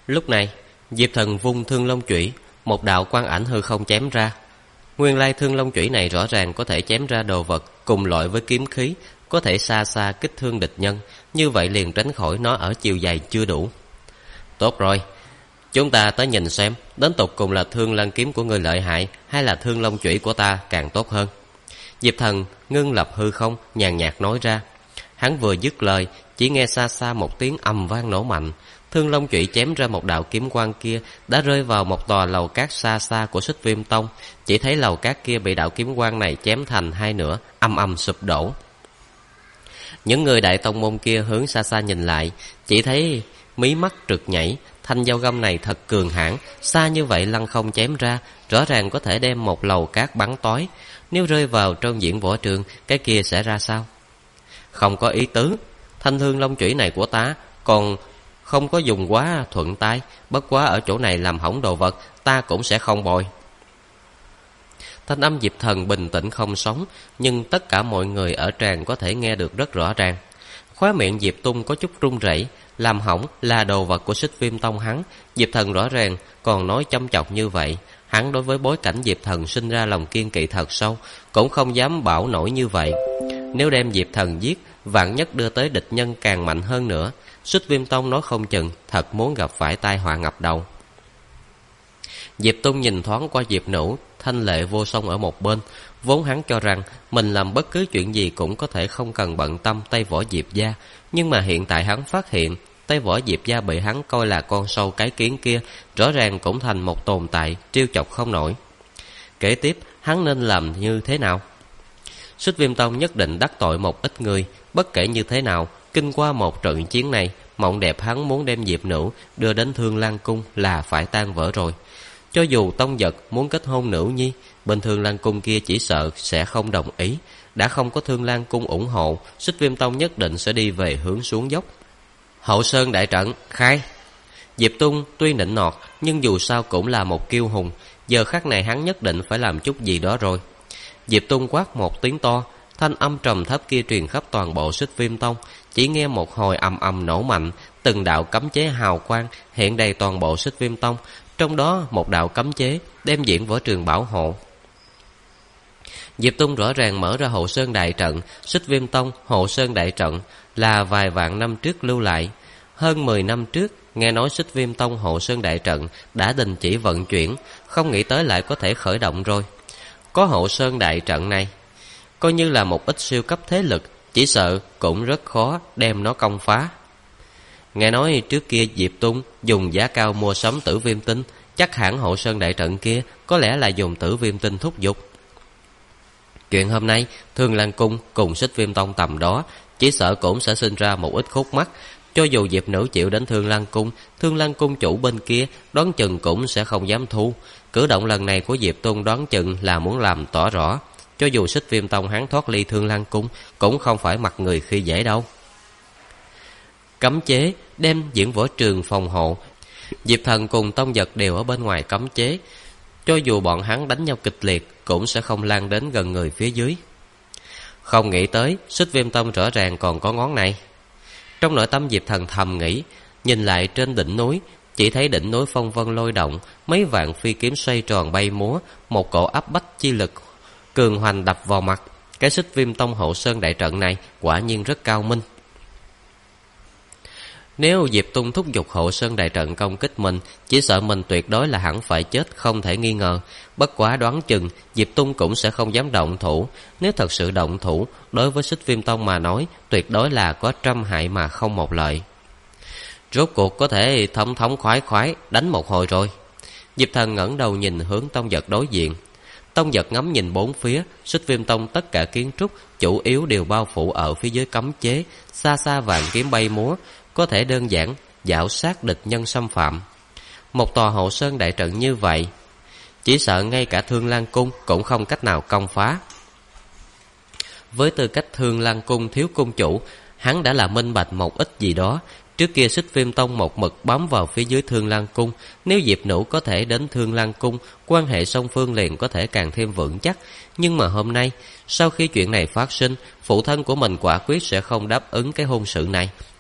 Lúc này Diệp Thần vung thương long chủy, một đạo quang ảnh hư không chém ra. Nguyên lai thương long chủy này rõ ràng có thể chém ra đồ vật cùng loại với kiếm khí, có thể xa xa kích thương địch nhân, như vậy liền tránh khỏi nó ở chiều dài chưa đủ. Tốt rồi, chúng ta tới nhìn xem đến tột cùng là thương lan kiếm của người lợi hại hay là thương long chủy của ta càng tốt hơn. Diệp Thần ngưng lập hư không, nhàn nhạt nói ra. Hắn vừa dứt lời, chỉ nghe xa xa một tiếng ầm vang nổ mạnh. Thương long chủy chém ra một đạo kiếm quang kia đã rơi vào một tòa lầu cát xa xa của Xích Viêm Tông. Chỉ thấy lầu cát kia bị đạo kiếm quang này chém thành hai nửa, ầm ầm sụp đổ. Những người đại tông môn kia hướng xa xa nhìn lại, chỉ thấy mí mắt trực nhảy. Thanh dao găm này thật cường hãn, xa như vậy lăng không chém ra, rõ ràng có thể đem một lầu cát bắn tói. Nếu rơi vào trong diễn võ trường, cái kia sẽ ra sao? Không có ý tứ, thanh thương long chủy này của ta còn không có dùng quá thuận tay, bất quá ở chỗ này làm hỏng đồ vật, ta cũng sẽ không bồi. Thanh âm Diệp Thần bình tĩnh không sống, nhưng tất cả mọi người ở tràng có thể nghe được rất rõ ràng. Khóe miệng Diệp Tung có chút run rẩy, làm hỏng là đồ vật của Xích Viêm Tông hắn. Diệp Thần rõ ràng còn nói châm chọc như vậy. Hắn đối với bối cảnh Diệp Thần sinh ra lòng kiên kỵ thật sâu, cũng không dám bảo nổi như vậy. Nếu đem Diệp Thần giết, vạn nhất đưa tới địch nhân càng mạnh hơn nữa, Xích Viêm Tông nói không chừng thật muốn gặp phải tai họa ngập đầu. Diệp Tung nhìn thoáng qua Diệp Nữ, thanh lệ vô song ở một bên. Vốn hắn cho rằng mình làm bất cứ chuyện gì cũng có thể không cần bận tâm Tây Võ Diệp gia, nhưng mà hiện tại hắn phát hiện Tây Võ Diệp gia bị hắn coi là con sâu cái kiến kia, rõ ràng cũng thành một tồn tại trêu chọc không nổi. Kế tiếp hắn nên làm như thế nào? Xích Viêm Tông nhất định đắc tội một ít người. Bất kể như thế nào, kinh qua một trận chiến này, mộng đẹp hắn muốn đem Diệp Nữ đưa đến Thương Lan Cung là phải tan vỡ rồi. Cho dù Tông Giật muốn kết hôn Nữ Nhi, bên Thương Lan Cung kia chỉ sợ sẽ không đồng ý. Đã không có Thương Lan Cung ủng hộ, Xích Viêm Tông nhất định sẽ đi về hướng xuống dốc. Hậu Sơn đại trận khai. Diệp Tung tuy nịnh nọt, nhưng dù sao cũng là một kiêu hùng. Giờ khắc này hắn nhất định phải làm chút gì đó rồi. Diệp Tung quát một tiếng to, thanh âm trầm thấp kia truyền khắp toàn bộ Xích Viêm Tông. Chỉ nghe một hồi ầm ầm nổ mạnh, từng đạo cấm chế hào quang hiện đầy toàn bộ Xích Viêm Tông. Trong đó một đạo cấm chế đem diễn võ trường bảo hộ. Diệp Tung rõ ràng mở ra Hậu Sơn đại trận. Xích Viêm Tông Hậu Sơn đại trận là vài vạn năm trước lưu lại. Hơn 10 năm trước, nghe nói Xích Viêm Tông Hậu Sơn đại trận đã đình chỉ vận chuyển, không nghĩ tới lại có thể khởi động rồi. Có Hậu Sơn đại trận này, coi như là một ít siêu cấp thế lực, chỉ sợ cũng rất khó đem nó công phá. Nghe nói trước kia Diệp Tung dùng giá cao mua sắm tử viêm tinh, chắc hẳn Hậu Sơn đại trận kia có lẽ là dùng tử viêm tinh thúc giục. Chuyện hôm nay Thương Lan Cung cùng Xích Viêm Tông tầm đó, chỉ sợ cũng sẽ sinh ra một ít khúc mắc. Cho dù Diệp Nữ chịu đến Thương Lan Cung chủ bên kia đoán chừng cũng sẽ không dám thu. Cử động lần này của Diệp Tung đoán chừng là muốn làm tỏ rõ, cho dù Xích Viêm Tông hắn thoát ly Thương Lan Cung cũng không phải mặt người khi dễ đâu. Cấm chế đem diễn võ trường phòng hộ. Diệp Thần cùng Tông Giật đều ở bên ngoài cấm chế, cho dù bọn hắn đánh nhau kịch liệt cũng sẽ không lan đến gần người phía dưới. Không nghĩ tới Xích Viêm Tông rõ ràng còn có ngón này. Trong nội tâm Diệp Thần thầm nghĩ, nhìn lại trên đỉnh núi, chỉ thấy đỉnh núi phong vân lôi động, mấy vạn phi kiếm xoay tròn bay múa, một cổ áp bách chi lực cường hoành đập vào mặt. Cái Xích Viêm Tông Hậu Sơn đại trận này quả nhiên rất cao minh. Nếu Diệp Tung thúc giục Hậu Sơn đại trận công kích mình, chỉ sợ mình tuyệt đối là hẳn phải chết không thể nghi ngờ. Bất quá đoán chừng Diệp Tung cũng sẽ không dám động thủ. Nếu thật sự động thủ, đối với Xích Viêm Tông mà nói, tuyệt đối là có trăm hại mà không một lợi. Rốt cuộc có thể thống thống khoái khoái đánh một hồi rồi. Diệp Thần ngẩng đầu nhìn hướng Tông Giật đối diện. Tông Giật ngắm nhìn bốn phía, Xích Viêm Tông tất cả kiến trúc chủ yếu đều bao phủ ở phía dưới cấm chế, xa xa vạn kiếm bay múa, có thể đơn giản dạo sát địch nhân xâm phạm. Một tòa Hậu Sơn đại trận như vậy, chỉ sợ ngay cả Thương Lan Cung cũng không cách nào công phá. Với tư cách Thương Lan Cung thiếu cung chủ, hắn đã là minh bạch một ít gì đó. Trước kia Xích Viêm Tông một mực bám vào phía dưới Thương Lan Cung, nếu Diệp Nữ có thể đến Thương Lan Cung, quan hệ song phương liền có thể càng thêm vững chắc. Nhưng mà hôm nay, sau khi chuyện này phát sinh, phụ thân của mình quả quyết sẽ không đáp ứng cái hôn sự này.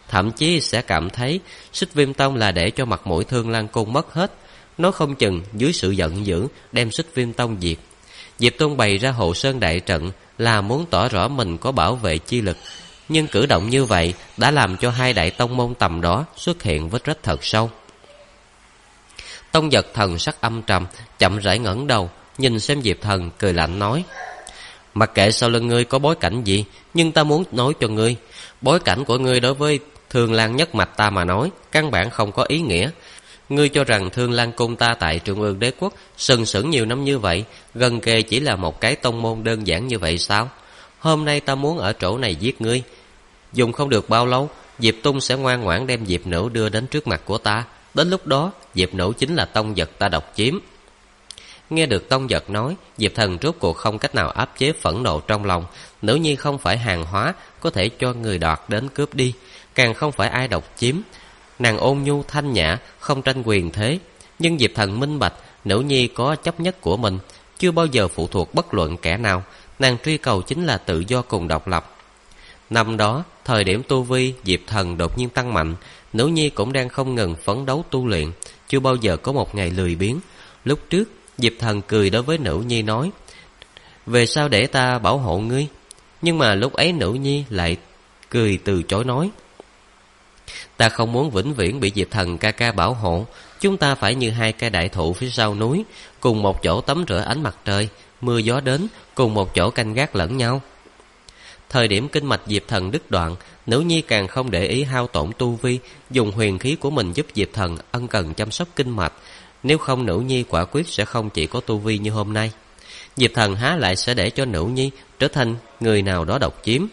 thậm chí sẽ cảm thấy Xích Viêm Tông là để cho mặt mũi Thương Lan Cung mất hết. Nó không chừng dưới sự giận dữ đem Xích Viêm Tông diệt. Diệp Tôn bày ra Hộ Sơn đại trận là muốn tỏ rõ mình có bảo vệ chi lực, nhưng cử động như vậy đã làm cho hai đại tông môn tầm đó xuất hiện vết rách thật sâu. Tông Giật thần sắc âm trầm, chậm rãi ngẩng đầu, nhìn xem Diệp Thần, cười lạnh nói: mặc kệ sau lưng ngươi có bối cảnh gì, nhưng ta muốn nói cho ngươi, bối cảnh của ngươi đối với Thương Lan nhất mạch ta mà nói, căn bản không có ý nghĩa. Ngươi cho rằng Thương Lan Cung ta tại Trung ương đế quốc sừng sững nhiều năm như vậy, gần kề chỉ là một cái tông môn đơn giản như vậy sao? Hôm nay ta muốn ở chỗ này giết ngươi. Dùng không được bao lâu, Diệp Tung sẽ ngoan ngoãn đem Diệp Nữ đưa đến trước mặt của ta. Đến lúc đó, Diệp Nữ chính là Tông Giật ta độc chiếm. Nghe được Tông Giật nói, Diệp Thần rốt cuộc không cách nào áp chế phẫn nộ trong lòng. Nữ nhi không phải hàng hóa có thể cho người đoạt đến cướp đi, càng không phải ai độc chiếm. Nàng ôn nhu thanh nhã, không tranh quyền thế. Nhưng Diệp Thần minh bạch, nữ nhi có chấp nhất của mình, chưa bao giờ phụ thuộc bất luận kẻ nào. Nàng truy cầu chính là tự do cùng độc lập. Năm đó, thời điểm tu vi Diệp Thần đột nhiên tăng mạnh, nữ nhi cũng đang không ngừng phấn đấu tu luyện, chưa bao giờ có một ngày lười biếng. Lúc trước, Diệp Thần cười đối với nữ nhi nói: về sau để ta bảo hộ ngươi. Nhưng mà lúc ấy nữ nhi lại cười từ chối nói: ta không muốn vĩnh viễn bị Diệp Thần ca ca bảo hộ. Chúng ta phải như hai cây đại thụ phía sau núi, cùng một chỗ tắm rửa ánh mặt trời, mưa gió đến, cùng một chỗ canh gác lẫn nhau. Thời điểm kinh mạch Diệp Thần đứt đoạn, nữ nhi càng không để ý hao tổn tu vi, dùng huyền khí của mình giúp Diệp Thần ân cần chăm sóc kinh mạch. Nếu không, nữ nhi quả quyết sẽ không chỉ có tu vi như hôm nay. Diệp Thần há lại sẽ để cho nữ nhi trở thành người nào đó độc chiếm.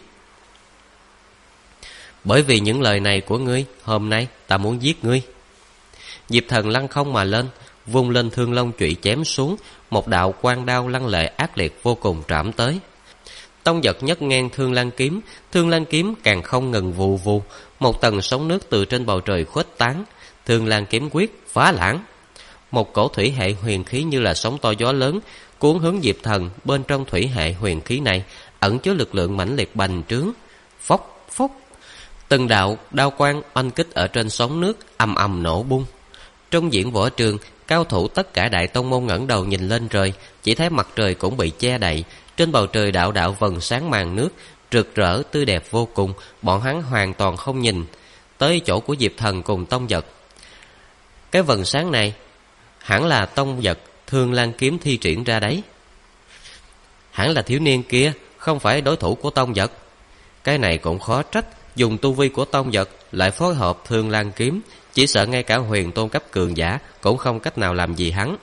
Bởi vì những lời này của ngươi, hôm nay ta muốn giết ngươi. Diệp Thần lăng không mà lên, vung lên Thương Long chủy chém xuống, một đạo quang đao lăng lệ ác liệt vô cùng trảm tới. Tông Giật nhấc ngang Thương Lan kiếm càng không ngừng vù vù, một tầng sóng nước từ trên bầu trời khuếch tán. Thương Lan kiếm quyết phá lãng, một cổ thủy hệ huyền khí như là sóng to gió lớn cuốn hướng Diệp Thần. Bên trong thủy hệ huyền khí này ẩn chứa lực lượng mãnh liệt bành trướng. Phốc phốc, từng đạo đao quang oanh kích ở trên sóng nước ầm ầm nổ bung. Trong diễn võ trường, cao thủ tất cả đại tông môn ngẩng đầu nhìn lên trời, chỉ thấy mặt trời cũng bị che đậy. Trên bầu trời đạo đạo vầng sáng màn nước rực rỡ tươi đẹp vô cùng. Bọn hắn hoàn toàn không nhìn tới chỗ của Diệp Thần cùng Tông Giật. Cái vầng sáng này hẳn là Tông Giật Thương Lan kiếm thi triển ra đấy. Hẳn là thiếu niên kia không phải đối thủ của Tông Giật. Cái này cũng khó trách, dùng tu vi của Tông Giật lại phối hợp Thương Lan kiếm, chỉ sợ ngay cả huyền tôn cấp cường giả cũng không cách nào làm gì hắn.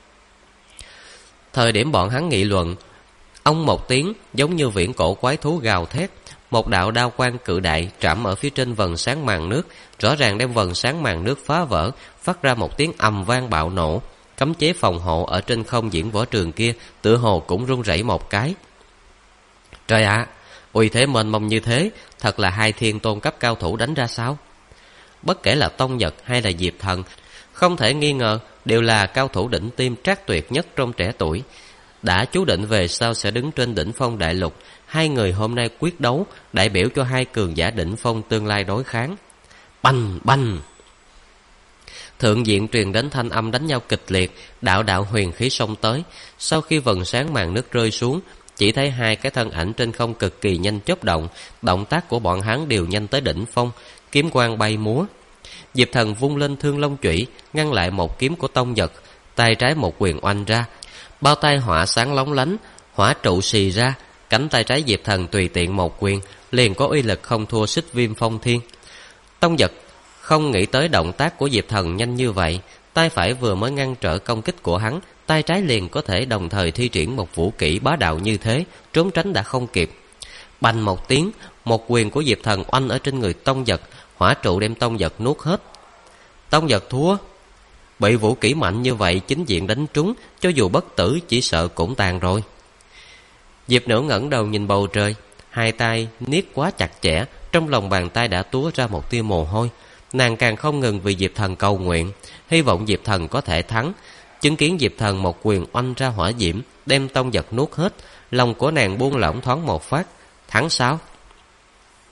Thời điểm bọn hắn nghị luận, ông một tiếng giống như viễn cổ quái thú gào thét, một đạo đao quang cự đại trảm ở phía trên vầng sáng màn nước, rõ ràng đem vầng sáng màn nước phá vỡ, phát ra một tiếng ầm vang bạo nổ. Cấm chế phòng hộ ở trên không diễn võ trường kia tựa hồ cũng rung rẩy một cái. Trời ạ, uy thế mênh mông như thế, thật là hai thiên tôn cấp cao thủ đánh ra sao? Bất kể là Tông Giật hay là Diệp Thần, không thể nghi ngờ đều là cao thủ đỉnh tiêm trác tuyệt nhất trong trẻ tuổi, đã chú định về sau sẽ đứng trên đỉnh phong đại lục. Hai người hôm nay quyết đấu, đại biểu cho hai cường giả đỉnh phong tương lai đối kháng. Bành bành, thượng diện truyền đến thanh âm đánh nhau kịch liệt, đạo đạo huyền khí xông tới. Sau khi vầng sáng màn nước rơi xuống, chỉ thấy hai cái thân ảnh trên không cực kỳ nhanh chớp động, động tác của bọn hắn đều nhanh tới đỉnh phong, kiếm quang bay múa. Diệp Thần vung lên Thương Long chủy ngăn lại một kiếm của Tông Giật, tay trái một quyền oanh ra, bao tay hỏa sáng lóng lánh, hỏa trụ xì ra. Cánh tay trái Diệp Thần tùy tiện một quyền liền có uy lực không thua Xích Viêm Phong Thiên. Tông Giật không nghĩ tới động tác của Diệp Thần nhanh như vậy, tay phải vừa mới ngăn trở công kích của hắn, tay trái liền có thể đồng thời thi triển một vũ kỹ bá đạo như thế, trốn tránh đã không kịp. Bành một tiếng, một quyền của Diệp Thần oanh ở trên người Tông Giật, hỏa trụ đem Tông Giật nuốt hết. Tông Giật thua. Bị vũ kỹ mạnh như vậy chính diện đánh trúng, cho dù bất tử chỉ sợ cũng tàn rồi. Diệp Nữ ngẩng đầu nhìn bầu trời, hai tay niết quá chặt chẽ, trong lòng bàn tay đã túa ra một tia mồ hôi. Nàng càng không ngừng vì Diệp Thần cầu nguyện, hy vọng Diệp Thần có thể thắng. Chứng kiến Diệp Thần một quyền oanh ra hỏa diễm, đem Tông Giật nuốt hết, lòng của nàng buông lỏng thoáng một phát. Thắng sao?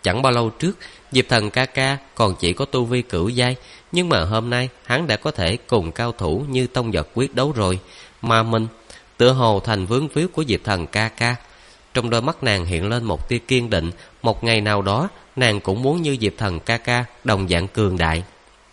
Chẳng bao lâu trước, Diệp Thần ca ca còn chỉ có tu vi cửu giai, nhưng mà hôm nay hắn đã có thể cùng cao thủ như Tông Giật quyết đấu rồi. Mà mình tựa hồ thành vướng víu của Diệp Thần ca ca. Trong đôi mắt nàng hiện lên một tia kiên định, một ngày nào đó nàng cũng muốn như Diệp Thần ca ca đồng dạng cường đại.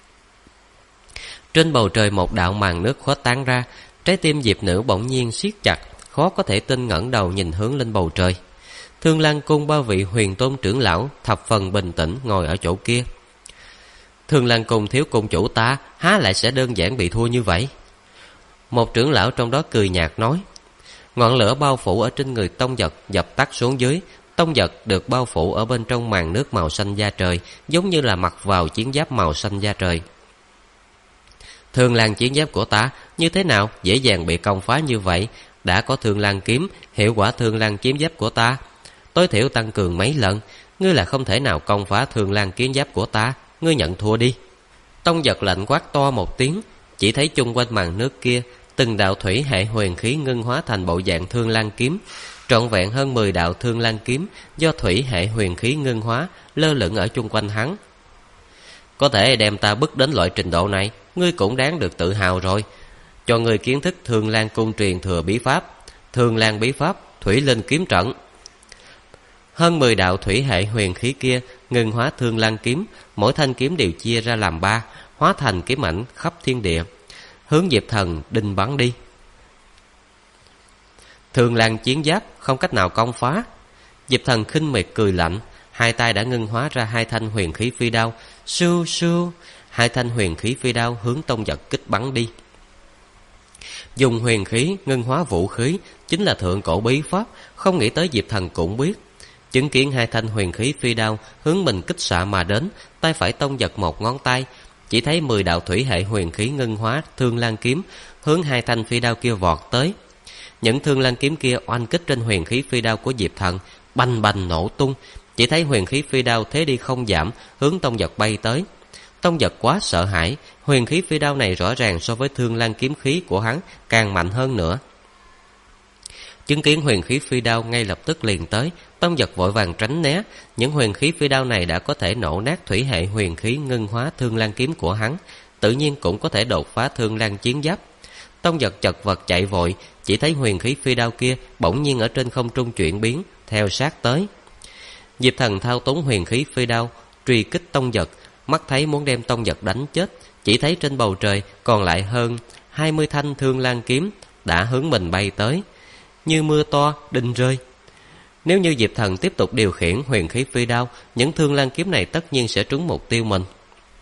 Trên bầu trời một đạo màn nước khuếch tán ra, trái tim Diệp Nữ bỗng nhiên siết chặt, khó có thể tin ngẩng đầu nhìn hướng lên bầu trời. Thương Lan Cung ba vị Huyền Tôn trưởng lão thập phần bình tĩnh ngồi ở chỗ kia. Thương Lan Cung thiếu cung chủ ta há lại sẽ đơn giản bị thua như vậy? Một trưởng lão trong đó cười nhạt nói. Ngọn lửa bao phủ ở trên người Tông Giật dập tắt xuống dưới. Tông Giật được bao phủ ở bên trong màn nước màu xanh da trời, giống như là mặc vào chiến giáp màu xanh da trời. Thương Lan chiến giáp của ta như thế nào dễ dàng bị công phá như vậy? Đã có Thương Lan kiếm, hiệu quả Thương Lan chiến giáp của ta tối thiểu tăng cường mấy lần. Ngươi là không thể nào công phá Thương Lan chiến giáp của ta, ngươi nhận thua đi. Tông Giật lạnh quát to một tiếng, chỉ thấy chung quanh màn nước kia từng đạo thủy hệ huyền khí ngưng hóa thành bộ dạng Thương Lan kiếm, trọn vẹn hơn 10 đạo Thương Lan kiếm do thủy hệ huyền khí ngưng hóa lơ lửng ở chung quanh hắn. Có thể đem ta bức đến loại trình độ này, ngươi cũng đáng được tự hào rồi. Cho ngươi kiến thức Thương Lan Cung truyền thừa bí pháp, Thương Lan bí pháp Thủy Linh kiếm trận. Hơn 10 đạo thủy hệ huyền khí kia ngưng hóa Thương Lan kiếm, mỗi thanh kiếm đều chia ra làm 3, hóa thành kiếm ảnh khắp thiên địa, hướng Diệp Thần đinh bắn đi. Thương Lan chiến giáp không cách nào công phá. Diệp Thần khinh miệt cười lạnh, hai tay đã ngưng hóa ra 2 thanh huyền khí phi đao. Su su, 2 thanh huyền khí phi đao hướng Tông Giật kích bắn đi. Dùng huyền khí ngưng hóa vũ khí chính là thượng cổ bí pháp, không nghĩ tới Diệp Thần cũng biết. Chứng kiến 2 thanh huyền khí phi đao hướng mình kích xạ mà đến, tay phải Tông Giật một ngón tay, chỉ thấy 10 đạo thủy hệ huyền khí ngưng hóa Thương Lan kiếm hướng 2 thanh phi đao kia vọt tới. Những Thương Lan kiếm kia oanh kích trên huyền khí phi đao của Diệp Thần, bành bành nổ tung. Chỉ thấy huyền khí phi đao thế đi không giảm, hướng Tông Giật bay tới. Tông Giật quá sợ hãi, huyền khí phi đao này rõ ràng so với Thương Lan kiếm khí của hắn càng mạnh hơn nữa. Chứng kiến huyền khí phi đao ngay lập tức liền tới, Tông Giật vội vàng tránh né. Những huyền khí phi đao này đã có thể nổ nát thủy hệ huyền khí ngưng hóa Thương Lan kiếm của hắn, tự nhiên cũng có thể đột phá Thương Lan chiến giáp. Tông Giật chật vật chạy vội, chỉ thấy huyền khí phi đao kia bỗng nhiên ở trên không trung chuyển biến, theo sát tới. Diệp Thần thao túng huyền khí phi đao truy kích Tông Giật, mắt thấy muốn đem Tông Giật đánh chết, chỉ thấy trên bầu trời còn lại hơn 20 thanh Thương Lan kiếm đã hướng mình bay tới, như mưa to đinh rơi. Nếu như Diệp Thần tiếp tục điều khiển huyền khí phi đao, những Thương Lan kiếm này tất nhiên sẽ trúng mục tiêu mình.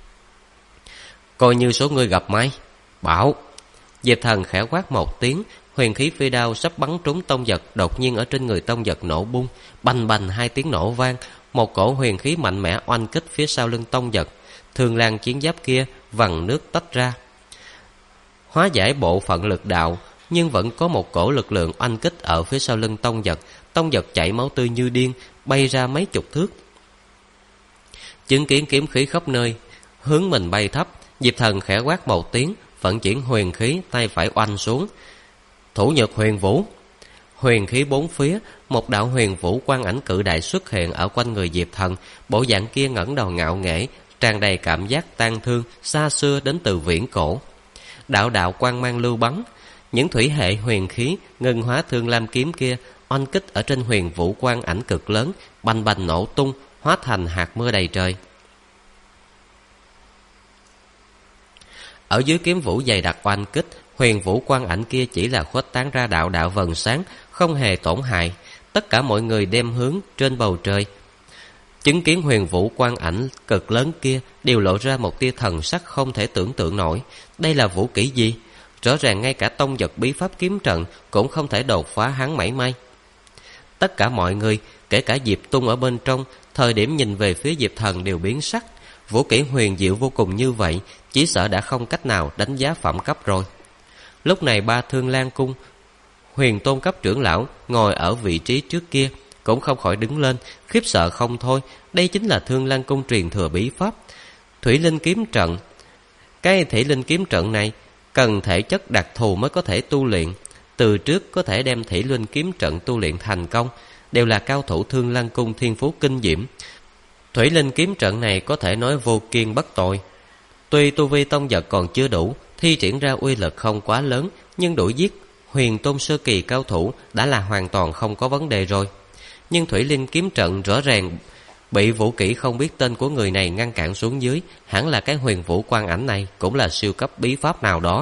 Coi như số ngươi gặp may. Bảo. Diệp Thần khẽ quát một tiếng, huyền khí phi đao sắp bắn trúng Tông Giật, đột nhiên ở trên người Tông Giật nổ bung, bành bành 2 tiếng nổ vang, một cổ huyền khí mạnh mẽ oanh kích phía sau lưng Tông Giật. Thương Lan chiến giáp kia vằn nước tách ra, hóa giải bộ phận lực đạo, nhưng vẫn có một cổ lực lượng oanh kích ở phía sau lưng Tông Giật. Tông Giật chảy máu tươi như điên, bay ra mấy chục thước. Chứng kiến kiếm khí khắp nơi hướng mình bay thấp, Diệp Thần khẽ quát một tiếng, vận chuyển huyền khí, tay phải oanh xuống. Thủ nhược huyền vũ. Huyền khí bốn phía, một đạo huyền vũ quang ảnh cự đại xuất hiện ở quanh người Diệp Thần. Bộ dạng kia ngẩng đầu ngạo nghễ, tràn đầy cảm giác tang thương xa xưa đến từ viễn cổ. Đạo đạo quang mang lưu bắn, những thủy hệ huyền khí ngưng hóa Thương Lam kiếm kia oanh kích ở trên huyền vũ quang ảnh cực lớn, bành bành nổ tung, hóa thành hạt mưa đầy trời. Ở dưới kiếm vũ dày đặc oanh kích, huyền vũ quang ảnh kia chỉ là khuếch tán ra đạo đạo vầng sáng, không hề tổn hại. Tất cả mọi người đem hướng trên bầu trời. Chứng kiến huyền vũ quang ảnh cực lớn kia đều lộ ra một tia thần sắc không thể tưởng tượng nổi. Đây là vũ kỹ gì? Rõ ràng ngay cả Tông Giật bí pháp kiếm trận cũng không thể đột phá hắn mảy may. Tất cả mọi người, kể cả Diệp Tung ở bên trong, thời điểm nhìn về phía Diệp Thần đều biến sắc. Vũ kỹ huyền diệu vô cùng như vậy, chỉ sợ đã không cách nào đánh giá phẩm cấp rồi. Lúc này 3 Thương Lan Cung Huyền Tôn cấp trưởng lão ngồi ở vị trí trước kia cũng không khỏi đứng lên, khiếp sợ không thôi. Đây chính là Thương Lan Cung truyền thừa bí pháp Thủy Linh kiếm trận. Cái Thủy Linh kiếm trận này cần thể chất đặc thù mới có thể tu luyện. Từ trước có thể đem Thủy Linh kiếm trận tu luyện thành công đều là cao thủ Thương Lan Cung thiên phú kinh diễm. Thủy linh kiếm trận này có thể nói vô kiên bất tội. Tuy tu vi tông vật còn chưa đủ, thi triển ra uy lực không quá lớn, nhưng đuổi giết huyền tôn sơ kỳ cao thủ đã là hoàn toàn không có vấn đề rồi. Nhưng thủy linh kiếm trận rõ ràng bị vũ kỹ không biết tên của người này ngăn cản xuống dưới, hẳn là cái huyền vũ quan ảnh này cũng là siêu cấp bí pháp nào đó.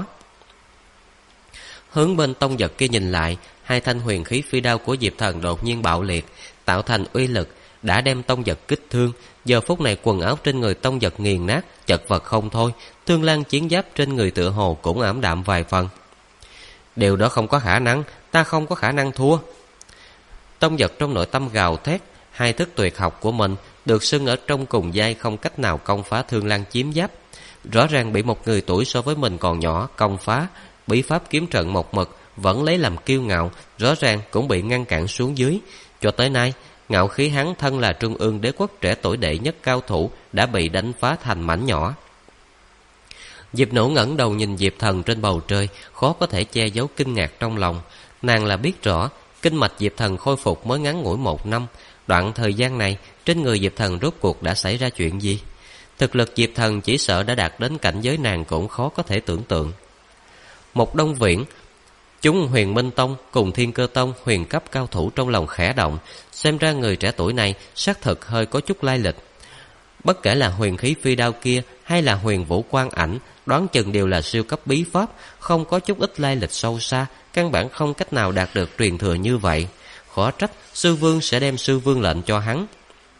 Hướng bên tông vật kia nhìn lại, hai thanh huyền khí phi đao của Diệp Thần đột nhiên bạo liệt, tạo thành uy lực đã đem tông vật kích thương. Giờ phút này quần áo trên người tông vật nghiền nát, chật vật không thôi, thương lan chiến giáp trên người tựa hồ cũng ảm đạm vài phần. Điều đó không có khả năng, ta không có khả năng thua. Tông vật trong nội tâm gào thét, hai thức tuyệt học của mình được xưng ở trong cùng giai không cách nào công phá thương lan chiếm giáp. Rõ ràng bị một người tuổi so với mình còn nhỏ công phá bí pháp kiếm trận một mực, vẫn lấy làm kiêu ngạo, rõ ràng cũng bị ngăn cản xuống dưới. Cho tới nay, ngạo khí hắn thân là trung ương đế quốc trẻ tuổi đệ nhất cao thủ đã bị đánh phá thành mảnh nhỏ. Diệp Nổ ngẩng đầu nhìn Diệp Thần trên bầu trời, khó có thể che giấu kinh ngạc trong lòng. Nàng là biết rõ, kinh mạch Diệp Thần khôi phục mới ngắn ngủi 1 năm. Đoạn thời gian này, trên người Diệp Thần rốt cuộc đã xảy ra chuyện gì? Thực lực Diệp Thần chỉ sợ đã đạt đến cảnh giới nàng cũng khó có thể tưởng tượng. Một Đông Viễn, chúng Huyền Minh Tông cùng Thiên Cơ Tông huyền cấp cao thủ trong lòng khẽ động, xem ra người trẻ tuổi này xác thực hơi có chút lai lịch. Bất kể là huyền khí phi đao kia hay là huyền vũ quan ảnh, đoán chừng đều là siêu cấp bí pháp, không có chút ít lai lịch sâu xa, căn bản không cách nào đạt được truyền thừa như vậy. Khó trách sư vương sẽ đem sư vương lệnh cho hắn.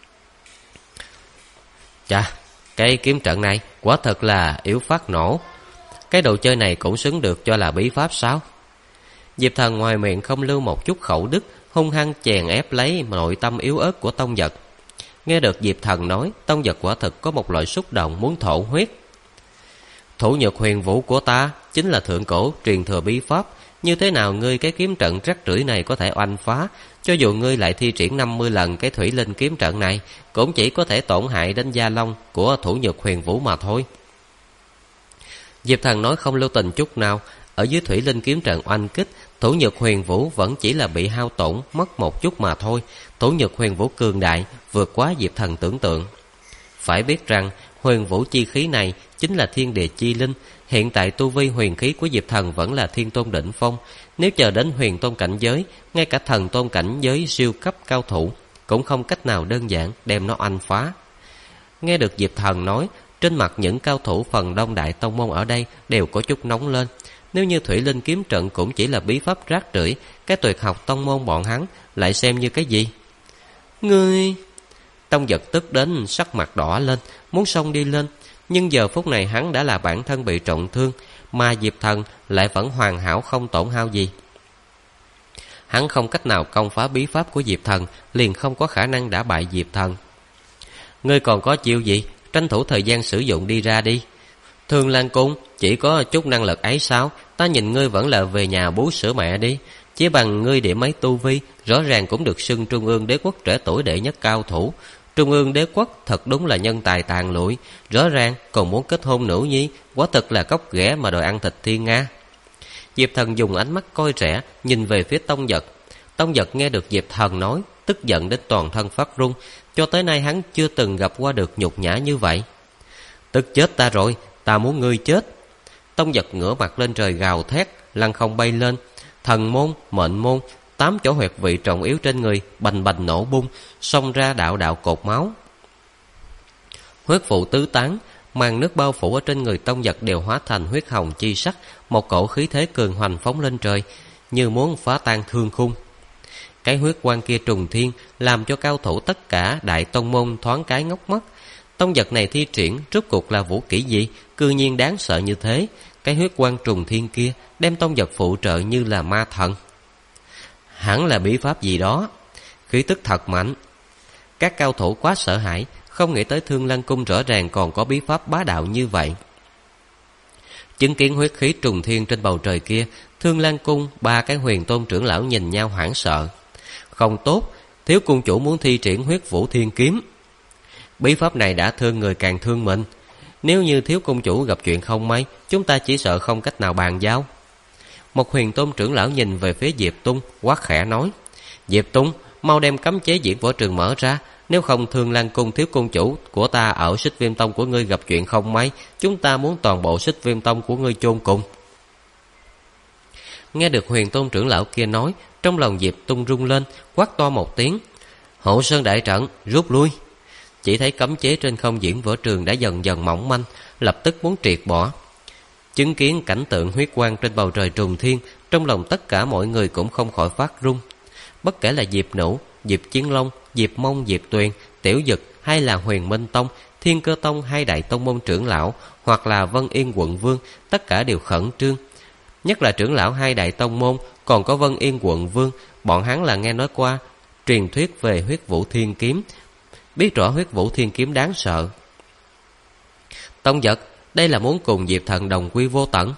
Chà, cái kiếm trận này quả thật là yếu phát nổ. Cái đồ chơi này cũng xứng được cho là bí pháp sao? Diệp Thần ngoài miệng không lưu một chút khẩu đức, hung hăng chèn ép lấy nội tâm yếu ớt của tông vật. Nghe được Diệp Thần nói, tông vật quả thực có một loại xúc động muốn thổ huyết. Thủ nhược huyền vũ của ta chính là thượng cổ truyền thừa bí pháp, như thế nào ngươi cái kiếm trận rắc rưởi này có thể oanh phá? Cho dù ngươi lại thi triển 50 lần cái thủy linh kiếm trận này, cũng chỉ có thể tổn hại đến gia long của thủ nhược huyền vũ mà thôi. Diệp Thần nói không lưu tình chút nào. Ở dưới thủy linh kiếm trận oanh kích, thủ nhược huyền vũ vẫn chỉ là bị hao tổn mất một chút mà thôi. Thủ nhược huyền vũ cường đại, vượt quá Diệp Thần tưởng tượng. Phải biết rằng huyền vũ chi khí này chính là thiên địa chi linh. Hiện tại tu vi huyền khí của Diệp Thần vẫn là thiên tôn đỉnh phong. Nếu chờ đến huyền tôn cảnh giới, ngay cả thần tôn cảnh giới siêu cấp cao thủ cũng không cách nào đơn giản đem nó oanh phá. Nghe được Diệp Thần nói, trên mặt những cao thủ phần đông đại tông môn ở đây đều có chút nóng lên. Nếu như thủy linh kiếm trận cũng chỉ là bí pháp rác rưởi, cái tuyệt học tông môn bọn hắn lại xem như cái gì? Ngươi... Tông vật tức đến sắc mặt đỏ lên, muốn xông đi lên. Nhưng giờ phút này hắn đã là bản thân bị trọng thương, mà Diệp Thần lại vẫn hoàn hảo không tổn hao gì. Hắn không cách nào công phá bí pháp của Diệp Thần, liền không có khả năng đả bại Diệp Thần. Ngươi còn có chiêu gì? Tranh thủ thời gian sử dụng đi ra đi. Thương Lan Cung chỉ có chút năng lực ấy sao? Ta nhìn ngươi vẫn là về nhà bú sữa mẹ đi. Chỉ bằng ngươi điểm mấy tu vi, rõ ràng cũng được xưng trung ương đế quốc trẻ tuổi đệ nhất cao thủ. Trung ương đế quốc thật đúng là nhân tài tàn lụi, rõ ràng còn muốn kết hôn nữ nhi, quả thật là cóc ghẻ mà đòi ăn thịt thiên nga. Diệp Thần dùng ánh mắt coi rẻ nhìn về phía tông vật. Tông vật nghe được Diệp Thần nói, tức giận đến toàn thân phát run. Cho tới nay hắn chưa từng gặp qua được nhục nhã như vậy. Tức chết ta rồi, ta muốn ngươi chết. Tông vật ngửa mặt lên trời gào thét, lăng không bay lên. Thần môn, mệnh môn, 8 chỗ huyệt vị trọng yếu trên người bành bành nổ bung, xông ra đạo đạo cột máu. Huyết vụ tứ tán, màn nước bao phủ ở trên người tông vật đều hóa thành huyết hồng chi sắc, một cổ khí thế cường hoành phóng lên trời, như muốn phá tan thương khung. Cái huyết quang kia trùng thiên, làm cho cao thủ tất cả đại tông môn thoáng cái ngốc mất. Tông vật này thi triển rốt cuộc là vũ kỹ gì, cư nhiên đáng sợ như thế. Cái huyết quang trùng thiên kia đem tông vật phụ trợ như là ma thần. Hẳn là bí pháp gì đó, khí tức thật mạnh. Các cao thủ quá sợ hãi, không nghĩ tới Thương Lan Cung rõ ràng còn có bí pháp bá đạo như vậy. Chứng kiến huyết khí trùng thiên trên bầu trời kia, Thương Lan Cung 3 cái huyền tôn trưởng lão nhìn nhau hoảng sợ. Không tốt, thiếu cung chủ muốn thi triển huyết vũ thiên kiếm. Bí pháp này đã thương người càng thương mình. Nếu như thiếu cung chủ gặp chuyện không may, chúng ta chỉ sợ không cách nào bàn giao. Một huyền tôn trưởng lão nhìn về phía Diệp Tung, quát khẽ nói: Diệp Tung, mau đem cấm chế diễn võ trường mở ra, Nếu không Thương Lan Cung thiếu cung chủ của ta ở Xích Viêm Tông của ngươi gặp chuyện không may, chúng ta muốn toàn bộ Xích Viêm Tông của ngươi chôn cùng. Nghe được Huyền Tôn trưởng lão kia nói, trong lòng Diệp Tung rung lên, quát to một tiếng: Hộ Sơn đại trận, rút lui! Chỉ thấy cấm chế trên không diễn võ trường đã dần dần mỏng manh, lập tức muốn triệt bỏ. Chứng kiến cảnh tượng huyết quang trên bầu trời trùng thiên, trong lòng tất cả mọi người cũng không khỏi phát run. Bất kể là Diệp Nũ, Diệp Chiến Long, Diệp Mông, Diệp Tuyền, Tiểu Dực hay là Huyền Minh Tông, Thiên Cơ Tông hay đại tông môn trưởng lão, hoặc là Vân Yên quận vương, tất cả đều khẩn trương. Nhất là trưởng lão hai đại tông môn, còn có Vân Yên quận vương, bọn hắn là nghe nói qua truyền thuyết về Huyết Vũ Thiên Kiếm, biết rõ Huyết Vũ Thiên Kiếm đáng sợ. Tông Dật, đây là muốn cùng Diệp Thần đồng quy vô tận.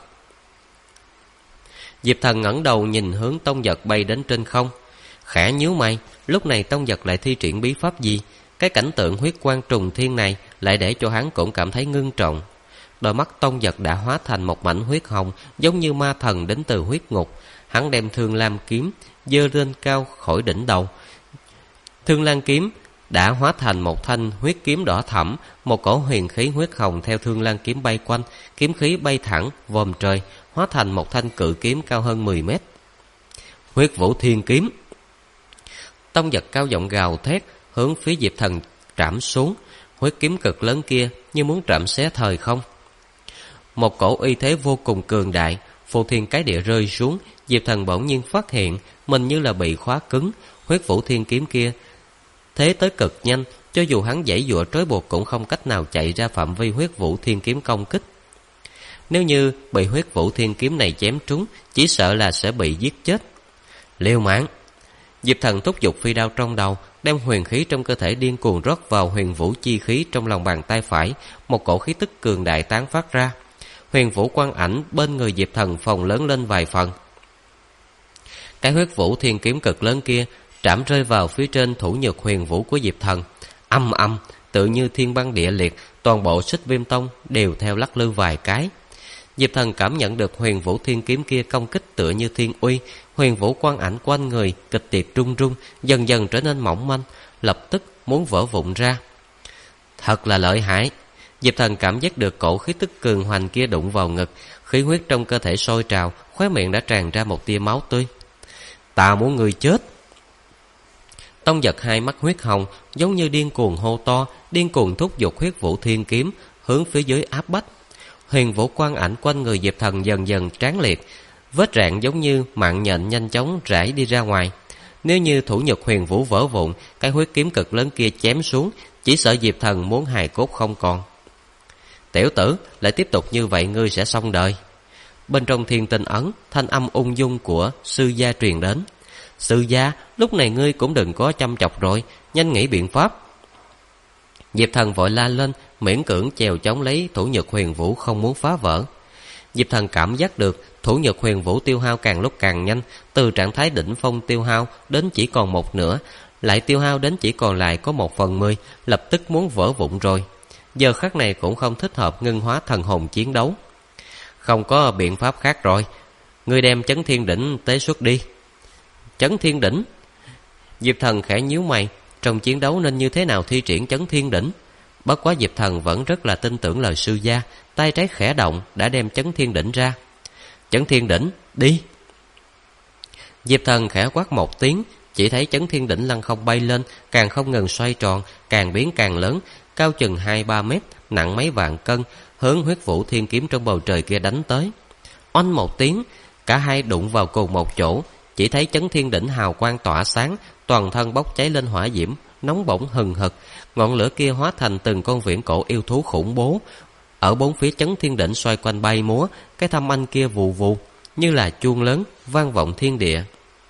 Diệp Thần ngẩng đầu nhìn hướng Tông Dật bay đến trên không, khẽ nhíu mày. Lúc này Tông Dật lại thi triển bí pháp gì? Cái cảnh tượng huyết quang trùng thiên này lại để cho hắn cũng cảm thấy ngưng trọng. Đôi mắt Tông Dật đã hóa thành một mảnh huyết hồng, giống như ma thần đến từ huyết ngục. Hắn đem Thương Lam kiếm giơ lên cao khỏi đỉnh đầu. Thương Lam kiếm đã hóa thành một thanh huyết kiếm đỏ thẫm, một cổ huyền khí huyết hồng theo Thương Lam kiếm bay quanh, kiếm khí bay thẳng vòm trời, hóa thành một thanh cự kiếm cao hơn 10 mét. Huyết Vũ Thiên Kiếm! Tông Dật cao giọng gào thét, hướng phía Diệp Thần trảm xuống. Huyết kiếm cực lớn kia như muốn trảm xé thời không. Một cổ uy thế vô cùng cường đại, phù thiên cái địa rơi xuống. Diệp Thần bỗng nhiên phát hiện mình như là bị khóa cứng. Huyết Vũ Thiên Kiếm kia thế tới cực nhanh, cho dù hắn giãy giụa trói buộc cũng không cách nào chạy ra phạm vi Huyết Vũ Thiên Kiếm công kích. Nếu như bị Huyết Vũ Thiên Kiếm này chém trúng, chỉ sợ là sẽ bị giết chết. Liều mạng! Diệp Thần thúc giục phi đao trong đầu, đem huyền khí trong cơ thể điên cuồng rót vào huyền vũ chi khí trong lòng bàn tay phải. Một cổ khí tức cường đại tán phát ra. Huyền vũ quang ảnh bên người Diệp Thần phồng lớn lên vài phần. Cái Huyết Vũ Thiên Kiếm cực lớn kia trảm rơi vào phía trên thủ nhược huyền vũ của Diệp Thần. Âm âm, tự như thiên băng địa liệt, toàn bộ Xích Viêm Tông đều theo lắc lư vài cái. Diệp Thần cảm nhận được huyền vũ thiên kiếm kia công kích tựa như thiên uy. Huyền vũ quang ảnh quanh người kịch liệt rung rung, dần dần trở nên mỏng manh, lập tức muốn vỡ vụn ra. Thật là lợi hại! Diệp Thần cảm giác được cổ khí tức cường hoành kia đụng vào ngực, khí huyết trong cơ thể sôi trào, khóe miệng đã tràn ra một tia máu tươi. Ta muốn người chết! Tông Dật hai mắt huyết hồng, giống như điên cuồng hô to, điên cuồng thúc giục Huyết Vũ Thiên Kiếm hướng phía dưới áp bách. Huyền vũ quang ảnh quanh người Diệp Thần dần dần tráng liệt, vết rạn giống như mạng nhện nhanh chóng rải đi ra ngoài. Nếu như thủ nhược huyền vũ vỡ vụn, cái huyết kiếm cực lớn kia chém xuống, chỉ sợ Diệp Thần muốn hài cốt không còn. Tiểu tử, lại tiếp tục như vậy ngươi sẽ xong đời. Bên trong thiên tinh ấn, thanh âm ung dung của sư gia truyền đến. Sư gia, lúc này ngươi cũng đừng có chăm chọc rồi, nhanh nghĩ biện pháp. Diệp Thần vội la lên, miễn cưỡng chèo chống lấy thủ nhược huyền vũ không muốn phá vỡ. Diệp Thần cảm giác được thủ nhược huyền vũ tiêu hao càng lúc càng nhanh, từ trạng thái đỉnh phong tiêu hao đến chỉ còn một nửa, lại tiêu hao đến chỉ còn lại có 1/10, lập tức muốn vỡ vụn rồi. Giờ khắc này cũng không thích hợp ngưng hóa thần hồn chiến đấu. Không có biện pháp khác rồi, ngươi đem Chấn Thiên Đỉnh tế xuất đi. Chấn Thiên Đỉnh? Diệp Thần khẽ nhíu mày, trong chiến đấu nên như thế nào thi triển Chấn Thiên Đỉnh? Bất quá Diệp Thần vẫn rất là tin tưởng lời sư gia, tay trái khẽ động đã đem Chấn Thiên Đỉnh ra. Chấn Thiên Đỉnh, đi! Diệp Thần khẽ quát một tiếng, chỉ thấy Chấn Thiên Đỉnh lăng không bay lên, càng không ngừng xoay tròn, càng biến càng lớn, cao chừng 2-3 mét, nặng mấy vạn cân, hướng Huyết Vũ Thiên Kiếm trong bầu trời kia đánh tới. Oanh một tiếng, cả hai đụng vào cùng một chỗ, chỉ thấy Chấn Thiên Đỉnh hào quang tỏa sáng, toàn thân bốc cháy lên hỏa diễm, nóng bỏng hừng hực, ngọn lửa kia hóa thành từng con viễn cổ yêu thú khủng bố. Ở bốn phía Chấn Thiên Đỉnh xoay quanh bay múa, cái thâm anh kia vù vù, như là chuông lớn, vang vọng thiên địa.